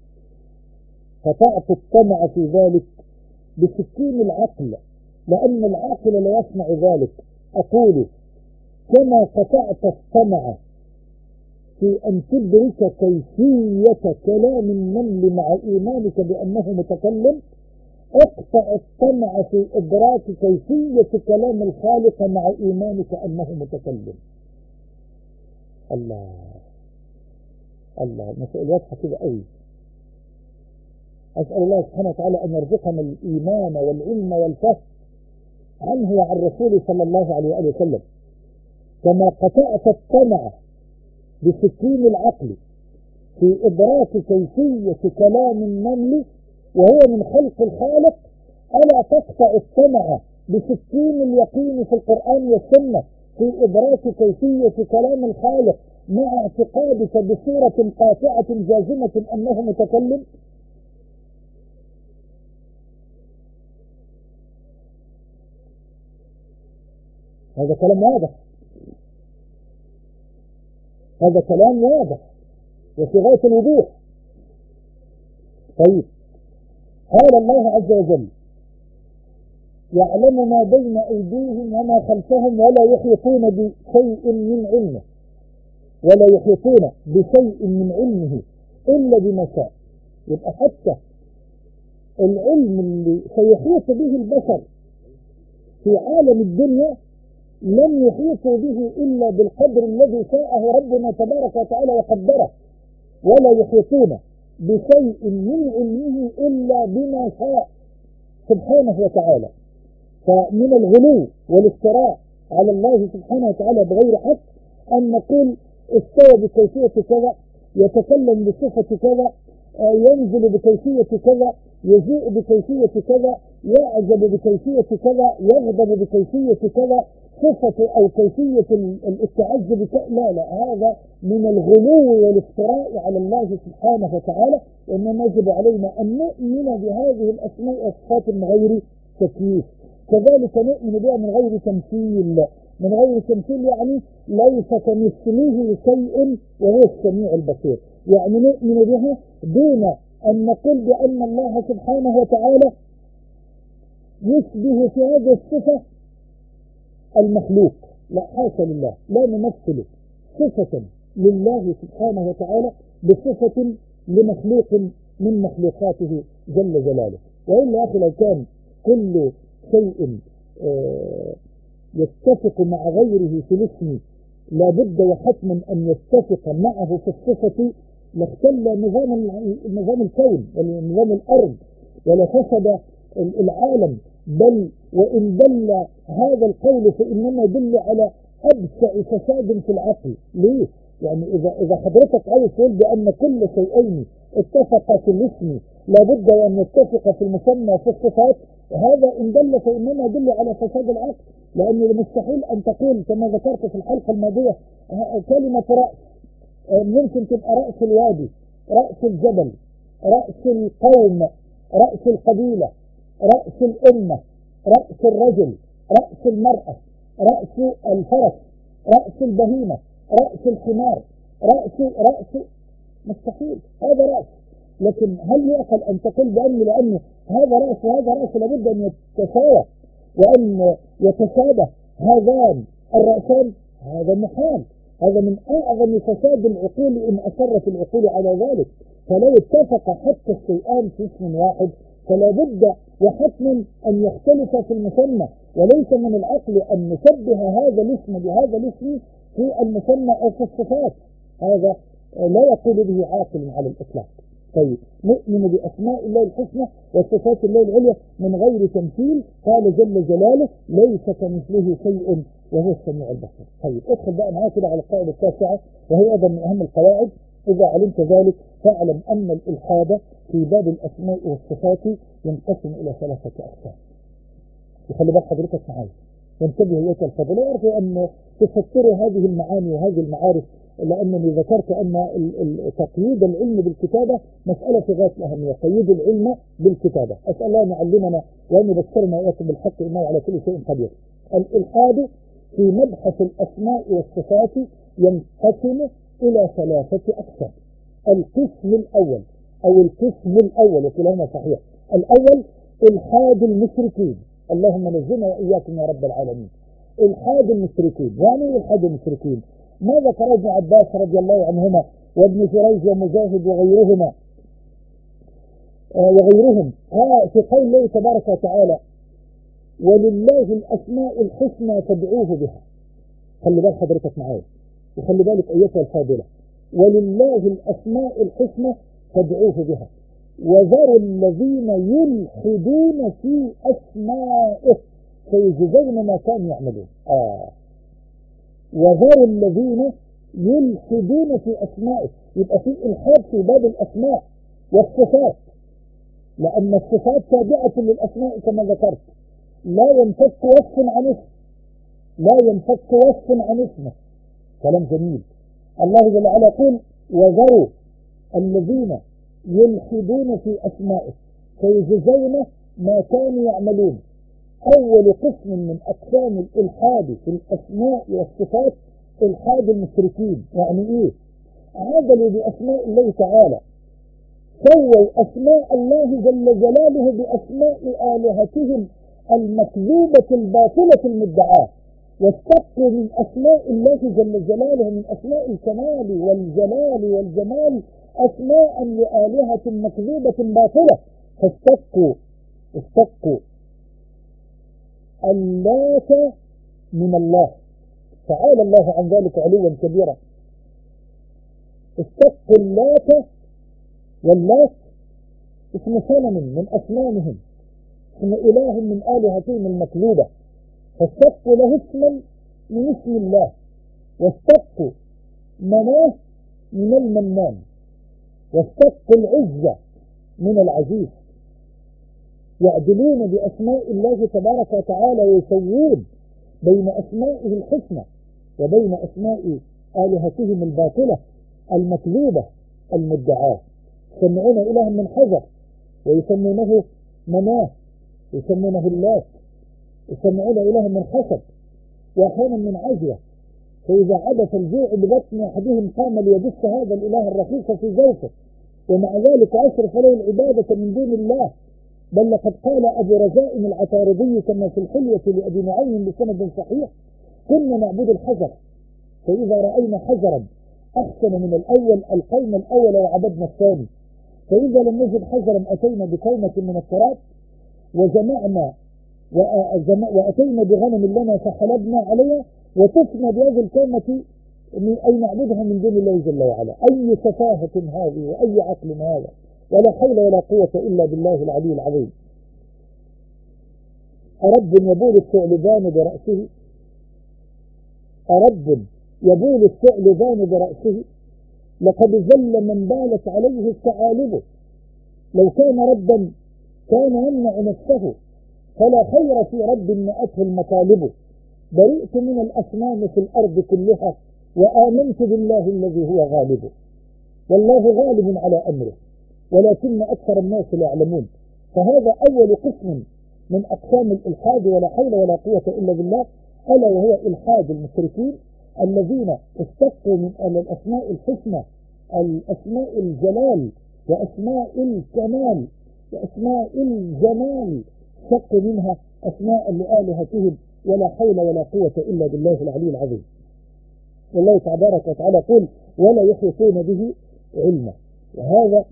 قطعت الطمع في ذلك بسكين العقل، لأن العاقل لا يصنع ذلك. أقول كما قطعت الطمع في أن تدرك كيفية كلام النمل مع إيمانك بأنه متكلم، اقطع الطمع في إدراك كيفية كلام الخالق مع إيمانك أنه متكلم. الله الله، مسألة واضحة كده قوي. أسأل الله سبحانه وتعالى أن يرزقنا الإيمان والعلم والفهم عنه وعن رسوله صلى الله عليه وسلم. كما قطعت الطمع بسكين العقل في إدراك كيفية كلام النمل وهو من خلق الخالق، ألا تقطع الطمع بسكين اليقين في القرآن والسنة في إدراك كيفية كلام الخالق مع اعتقادك بصورة قاطعة جازمة أنه متكلم؟ هذا كلام واضح، هذا كلام واضح وفي غاية الوضوح. طيب قال الله عز وجل يعلم ما بين أيديهم وما خلفهم ولا يحيطون بشيء من علمه، ولا يحيطون بشيء من علمه إلا بما شاء. يبقى حتى العلم اللي سيحيط به البشر في عالم الدنيا لم يحيطوا به إلا بالقدر الذي شاءه ربنا تبارك وتعالى وقدره، ولا يحيطون بشيء من علمه إلا بما شاء سبحانه وتعالى. فمن الغلو والافتراء على الله سبحانه وتعالى بغير حق أن نقول استوى بكيفية كذا، يتكلم بصفة كذا، ينزل بكيفية كذا، يجيء بكيفية كذا، يعجب بكيفية كذا، يغضب بكيفية كذا، صفة أو كيفية التعز لا لا، هذا من الغلو والافتراء على الله سبحانه وتعالى. وإنما يجب علينا أن نؤمن بهذه الأسماء والصفات من غير تكييف، كذلك نؤمن بها من غير تمثيل. من غير تمثيل يعني ليس كمثله شيء وهو السميع البصير، يعني نؤمن بها دون أن نقول بأن الله سبحانه وتعالى يشبه في هذه الصفة المخلوق، لا حاشا لله، لا نمثل صفة لله سبحانه وتعالى بصفة لمخلوق من مخلوقاته جل جلاله. وإلا أخي لو كان كل شيء يتفق مع غيره في الاسم لابد وحتما أن يتفق معه في الصفة لاختل نظام الكون ونظام الأرض ولفسد العالم. بل وإن دل هذا القول فإنما يدل على أبشع فساد في العقل. ليه؟ يعني إذا حضرتك عايز تقول بأن كل شيئين اتفق في الاسم لابد أن يتفق في المسمى وفي الصفات، هذا إن دل فإنما يدل على فساد العقل. لأن المستحيل أن تقول كما ذكرت في الحلقة الماضية كلمة رأس ممكن تبقى رأس الوادي، رأس الجبل، رأس القوم، رأس القبيلة، رأس الأمة، رأس الرجل، رأس المرأة، رأس الفرس، رأس البهيمة، رأس الحمار، رأس مستحيل، هذا رأس. لكن هل يعقل أن تقول لأن هذا رأس وهذا رأس لابد أن يتساوى وأن يتشابه هذان الرأسان؟ هذا محال، هذا من أعظم فساد العقول إن أصرت العقول على ذلك. فلو اتفق حتى الشيئان في اسم واحد فلا بد وحتما أن يختلف في المسمى، وليس من العقل أن نشبه هذا الاسم بهذا الاسم في المسمى أو في الصفات. هذا لا يقول به عاقل على الإطلاق. طيب نؤمن بأسماء الله الحسنى وصفات الله العليا من غير تمثيل. قال جل جلاله ليس كمثله شيء وهو السميع البصير. طيب ادخل بقى معايا كده على القاعدة التاسعة وهي أيضا من أهم القواعد. إذا علمت ذلك فاعلم أن الإلحاد في باب الأسماء والصفات ينقسم إلى 3 أقسام. وخلي بال حضرتك معايا وانتبه أيها الفضلاء، وأرجو أن تفكروا هذه المعاني وهذه المعارف، لأنني ذكرت أن تقييد العلم بالكتابة مسألة في غاية الأهمية. قيد العلم بالكتابة. أسأل الله أن يعلمنا وأن يبشرنا وإياكم بالحق إنه على كل شيء قدير. الإلحاد في مبحث الأسماء والصفات ينقسم إلى 3 أقسام. القسم الأول أو القسم الأول وكلاهما صحيح. الأول إلحاد المشركين، اللهم نجنا وإياكم يا رب العالمين. إلحاد المشركين. يعني إلحاد المشركين ما ذكر ابن عباس رضي الله عنهما وابن جريج ومجاهد وغيرهم في قول الله تبارك وتعالى ولله الأسماء الحسنى فادعوه بها. خلي بال حضرتك معايا وخلي بالك أيتها الفاضلة، ولله الأسماء الحسنى فادعوه بها وذروا الذين يلحدون في أسمائه فيجزون ما كانوا يعملون. وذروا الذين يلحدون في أسمائه. يبقى في إلحاد في باب الأسماء والصفات، لأن الصفات تابعة للأسماء كما ذكرت، لا ينفك وصف عن اسم، لا ينفك وصف عن اسمه. كلام جميل. الله جل وعلا يقول وذروا الذين يلحدون في أسمائه فيجزون ما كانوا يعملون. أول قسم من أقسام الإلحاد في الأسماء والصفات إلحاد المشركين. يعني إيه؟ عدلوا بأسماء الله تعالى، سووا أسماء الله جل جلاله بأسماء آلهتهم المكذوبة الباطلة المدعاة، واستقوا من أسماء الله جل جلاله من أسماء الكمال والجلال والجمال أسماء لآلهة مكذوبة باطلة، فاستقوا اللات من الله، تعالى الله عن ذلك علوا كبيرا. استقوا اللات، واللات اسم صنم من أصنامهم، اسم إله من آلهتهم المكذوبة، فاستقوا له اسما من اسم الله، واستقوا مناه من المنان، واستقوا العزة من العزيز. يعدلون بأسماء الله تبارك وتعالى ويسوون بين أسمائه الحسنى وبين أسماء آلهتهم الباطلة المكذوبة المدعاة. يسمعون إلها من حجر ويسمونه مناه، يسمونه اللات، يسمعون إلها من خشب وأحيانا من عجوة، فإذا عبث الجوع ببطن أحدهم قام ليدس هذا الإله الرخيص في جوفه، ومع ذلك أشرف له العبادة من دون الله. بل لقد قال أبو رجاء العطاردي كما في الحلية لأبي نعيم بسند صحيح: كنا نعبد الحجر، فإذا رأينا حجرا أحسن من الأول ألقينا الأول وعبدنا الثاني، فإذا لم نجد حجرا أتينا بكومة من التراب وجمعنا وأتينا بغنم لنا فحلبنا عليها وطفنا بهذه الكومة أي نعبدها من دون الله جل وعلا. أي سفاهة هذه وأي عقل هذا، ولا حول ولا قوة إلا بالله العلي العظيم. أرب يبول الثعلبان برأسه، أرب يبول الثعلبان برأسه، لقد ذل من بالت عليه الثعالب، لو كان ربا كان يمنع نفسه، فلا خير في رب نأته المطالب. برئت من الأصنام في الأرض كلها وآمنت بالله الذي هو غالب. والله غالب على أمره ولكن أكثر الناس لا يعلمون. فهذا أول قسم من أقسام الإلحاد، ولا حول ولا قوة إلا بالله، ألا وهو إلحاد المشركين الذين استقوا من الأسماء الحسنى، الأسماء الجلال وأسماء الكمال وأسماء الجمال، استقوا منها أسماء لآلهتهم، ولا حول ولا قوة إلا بالله العلي العظيم. والله تبارك وتعالى يقول: ولا يحيطون به علما. وهذا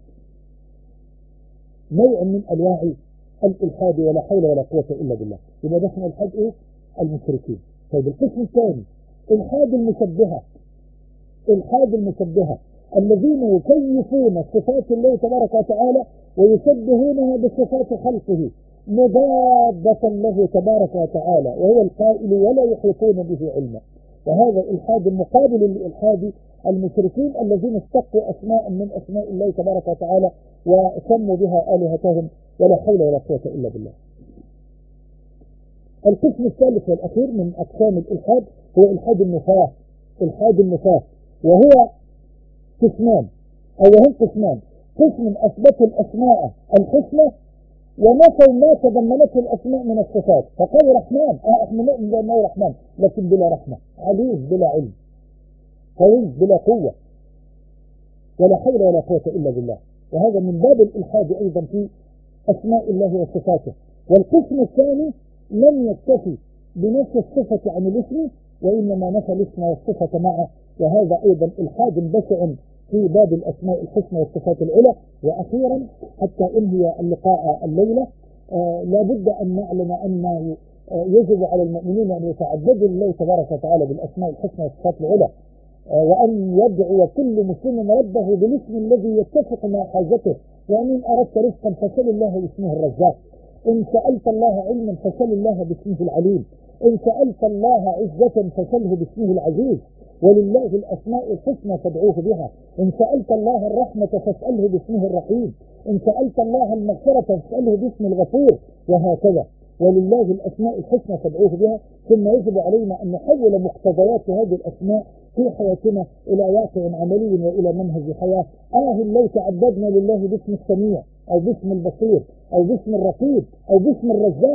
نوع من أنواع الإلحاد، ولا حول ولا قوة إلا بالله. يبقى ده اسمه الحاد إيه؟ المشركين. طيب القسم الثاني إلحاد المشبهة. إلحاد المشبهة الذين يكيفون صفات الله تبارك وتعالى ويشبهونها بصفات خلقه مضادة له تبارك وتعالى، وهو القائل: ولا يحيطون به علما. وهذا إلحاد مقابل لإلحاد المشركين الذين استقوا أسماء من أسماء الله تبارك وتعالى وسموا بها آلهتهم، ولا حول ولا قوة إلا بالله. القسم الثالث والأخير من أقسام الإلحاد هو إلحاد النفاة. إلحاد النفاة وهو قسمان، أو هم قسمان: قسم أثبتوا الأسماء الحسنى ونفوا ما تضمنته الأسماء من الصفات، فقالوا رحمن، احنا نؤمن بأنه رحمن لكن بلا رحمة، عليم بلا علم، قوي بلا قوة، ولا حول ولا قوة إلا بالله. وهذا من باب الإلحاد أيضا في أسماء الله وصفاته. والقسم الثاني لم يكتفي بنفي الصفة عن الاسم، وإنما نفى الاسم والصفة معه، وهذا أيضا إلحاد بشع في باب الأسماء الحسنى والصفات العلى. وأخيرا حتى أنهي اللقاء الليلة لابد أن نعلم أنه يجب على المؤمنين أن يتعبدوا لله تبارك وتعالى بالأسماء الحسنى والصفات العلى، وأن يدعو كل مسلم ربه بالاسم الذي يتفق مع حاجته. وإن أردت رزقا فسل الله باسمه الرزاق، إن سألت الله علما فسل الله باسمه العليم، إن سألت الله عزة فسله باسمه العزيز، ولله الأسماء الحسنى فادعوه بها. إن سألت الله الرحمة فاسأله باسمه الرحيم، إن سألت الله المغفرة فاسأله باسم الغفور، وهكذا. ولله الأسماء الحسنى فادعوه بها. ثم يجب علينا أن نحول مقتضيات هذه الأسماء في حياتنا إلى واقع عملي وإلى منهج حياة. لو تعبدنا لله باسم السميع أو باسم البصير أو باسم الرقيب أو باسم الرزاق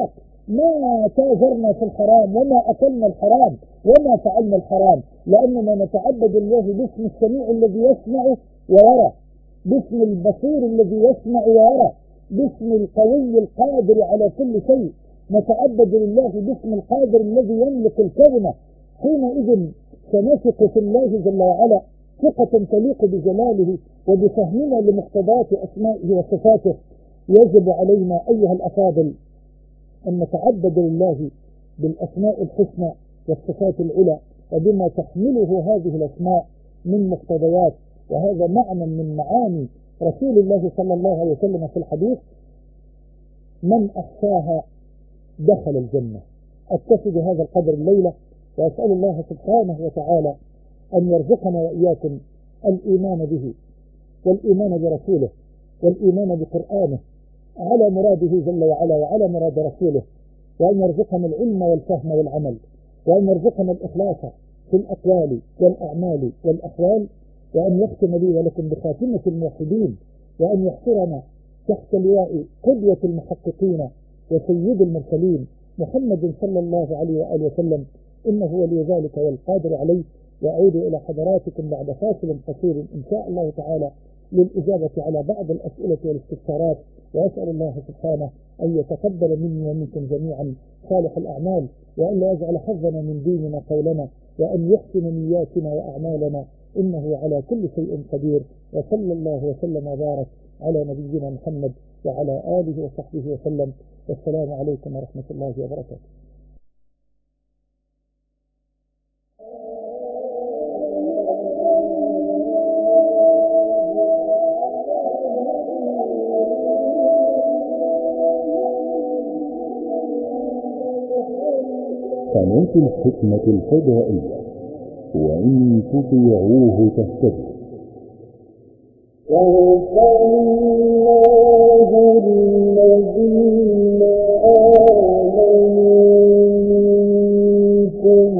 ما تاجرنا في الحرام وما أكلنا الحرام وما فعلنا الحرام، لأننا نتعبد الله باسم السميع الذي يسمع ويرى، باسم البصير الذي يسمع ويرى، باسم القوي القادر على كل شيء. نتعبد لله باسم القادر الذي يملك الكون. حينئذ سنثق في الله جل وعلا ثقة تليق بجلاله وبفهمنا لمقتضيات أسمائه وصفاته. يجب علينا أيها الأفاضل أن نتعبد لله بالأسماء الحسنى والصفات العلى وبما تحمله هذه الأسماء من مقتضيات. وهذا معنى من معاني رسول الله صلى الله عليه وسلم في الحديث: من أحصاها دخل الجنة. أكتفي بهذا القدر الليلة، وأسأل الله سبحانه وتعالى أن يرزقنا وإياكم الإيمان به والإيمان برسوله والإيمان بقرآنه على مراده جل وعلا وعلى مراد رسوله، وأن يرزقنا العلم والفهم والعمل، وأن يرزقنا الإخلاص في الأقوال والأعمال والأحوال، وأن يختم لي ولكم بخاتمة الموحدين، وأن يحشرنا تحت لواء قدوة المحققين وسيد المرسلين محمد صلى الله عليه وآله وسلم، إنه ولي ذلك والقادر عليه. وأعود إلى حضراتكم بعد فاصل قصير إن شاء الله تعالى للإجابة على بعض الأسئلة والاستفسارات، وأسأل الله سبحانه أن يتقبل مني ومنكم جميعا صالح الأعمال، وأن لا يجعل حظنا من ديننا قولنا، وأن يحسن نياتنا وأعمالنا، إنه على كل شيء قدير. وصلى الله وسلم وبارك على نبينا محمد وعلى آله وصحبه وسلم، والسلام عليكم ورحمة الله وبركاته. قناة الحكمة الفضائية، وإن تطيعوه تهتدوا. الله الذين آمنوا منكم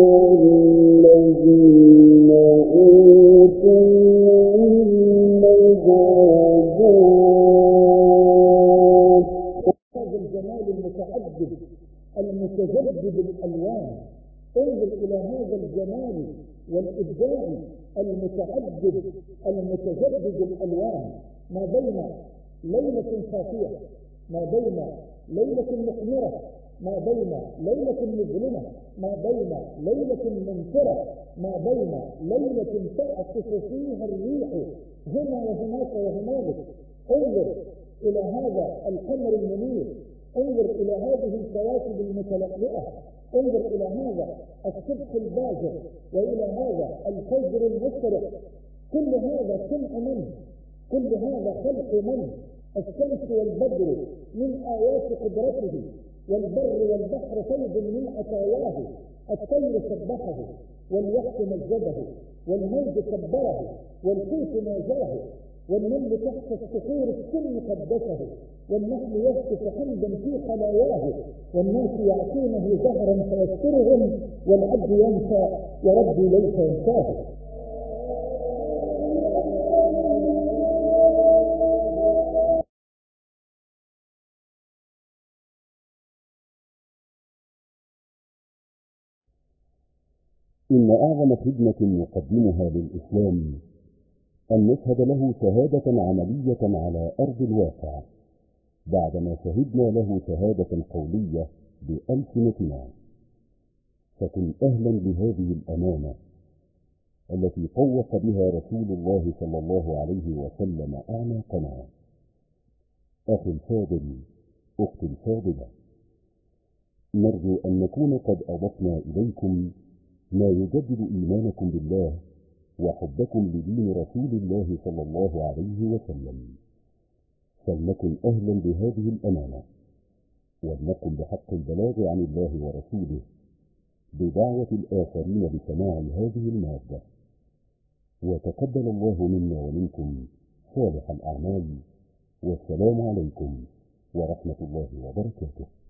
والذين أوتوا العلم درجات. هذا الجمال المتعدد المتجدد الألوان، انظر إلى هذا الجمال والإبداع المتعدد المتجدد الألوان، ما بين ليلة صافية، ما بين ليلة مقمرة، ما بين ليلة مظلمة، ما بين ليلة منفرة، ما بين ليلة تعصف فيها الريح هنا وهناك وهنالك. انظر إلى هذا القمر المنير، انظر إلى هذه الكواكب المتلألئة، انظر إلى هذا الصبح الباجر وإلى هذا الفجر المشرق. كل هذا صنع من؟ كل هذا خلق من؟ الشمس والبدر من آيات قدرته، والبر والبحر فيض من عطاياه، الطير سبحه والوحش مجده، والموج كبره والحوت ناجاه، والنمل تحت الصخور السن قدسه، والنحل يهتف حمدا في خلاياه، والناس يعصونه زهرا فيسترهم، والعبد ينسى وربي ليس ينساه. إن أعظم خدمة نقدمها للإسلام أن نشهد له شهادة عملية على أرض الواقع، بعدما شهدنا له شهادة قولية بألسنتنا. فكن أهلا لهذه الأمانة التي طوق بها رسول الله صلى الله عليه وسلم أعناقنا. أخي الفاضل، أختي الفاضلة، نرجو أن نكون قد أضفنا إليكم ما يجدد إيمانكم بالله وحبكم لدين رسول الله صلى الله عليه وسلم. فلنكن أهلا بهذه الأمانة، ولنقم بحق البلاغ عن الله ورسوله بدعوة الآخرين لسماع هذه المادة. وتقبل الله منا ومنكم صالح الأعمال، والسلام عليكم ورحمة الله وبركاته.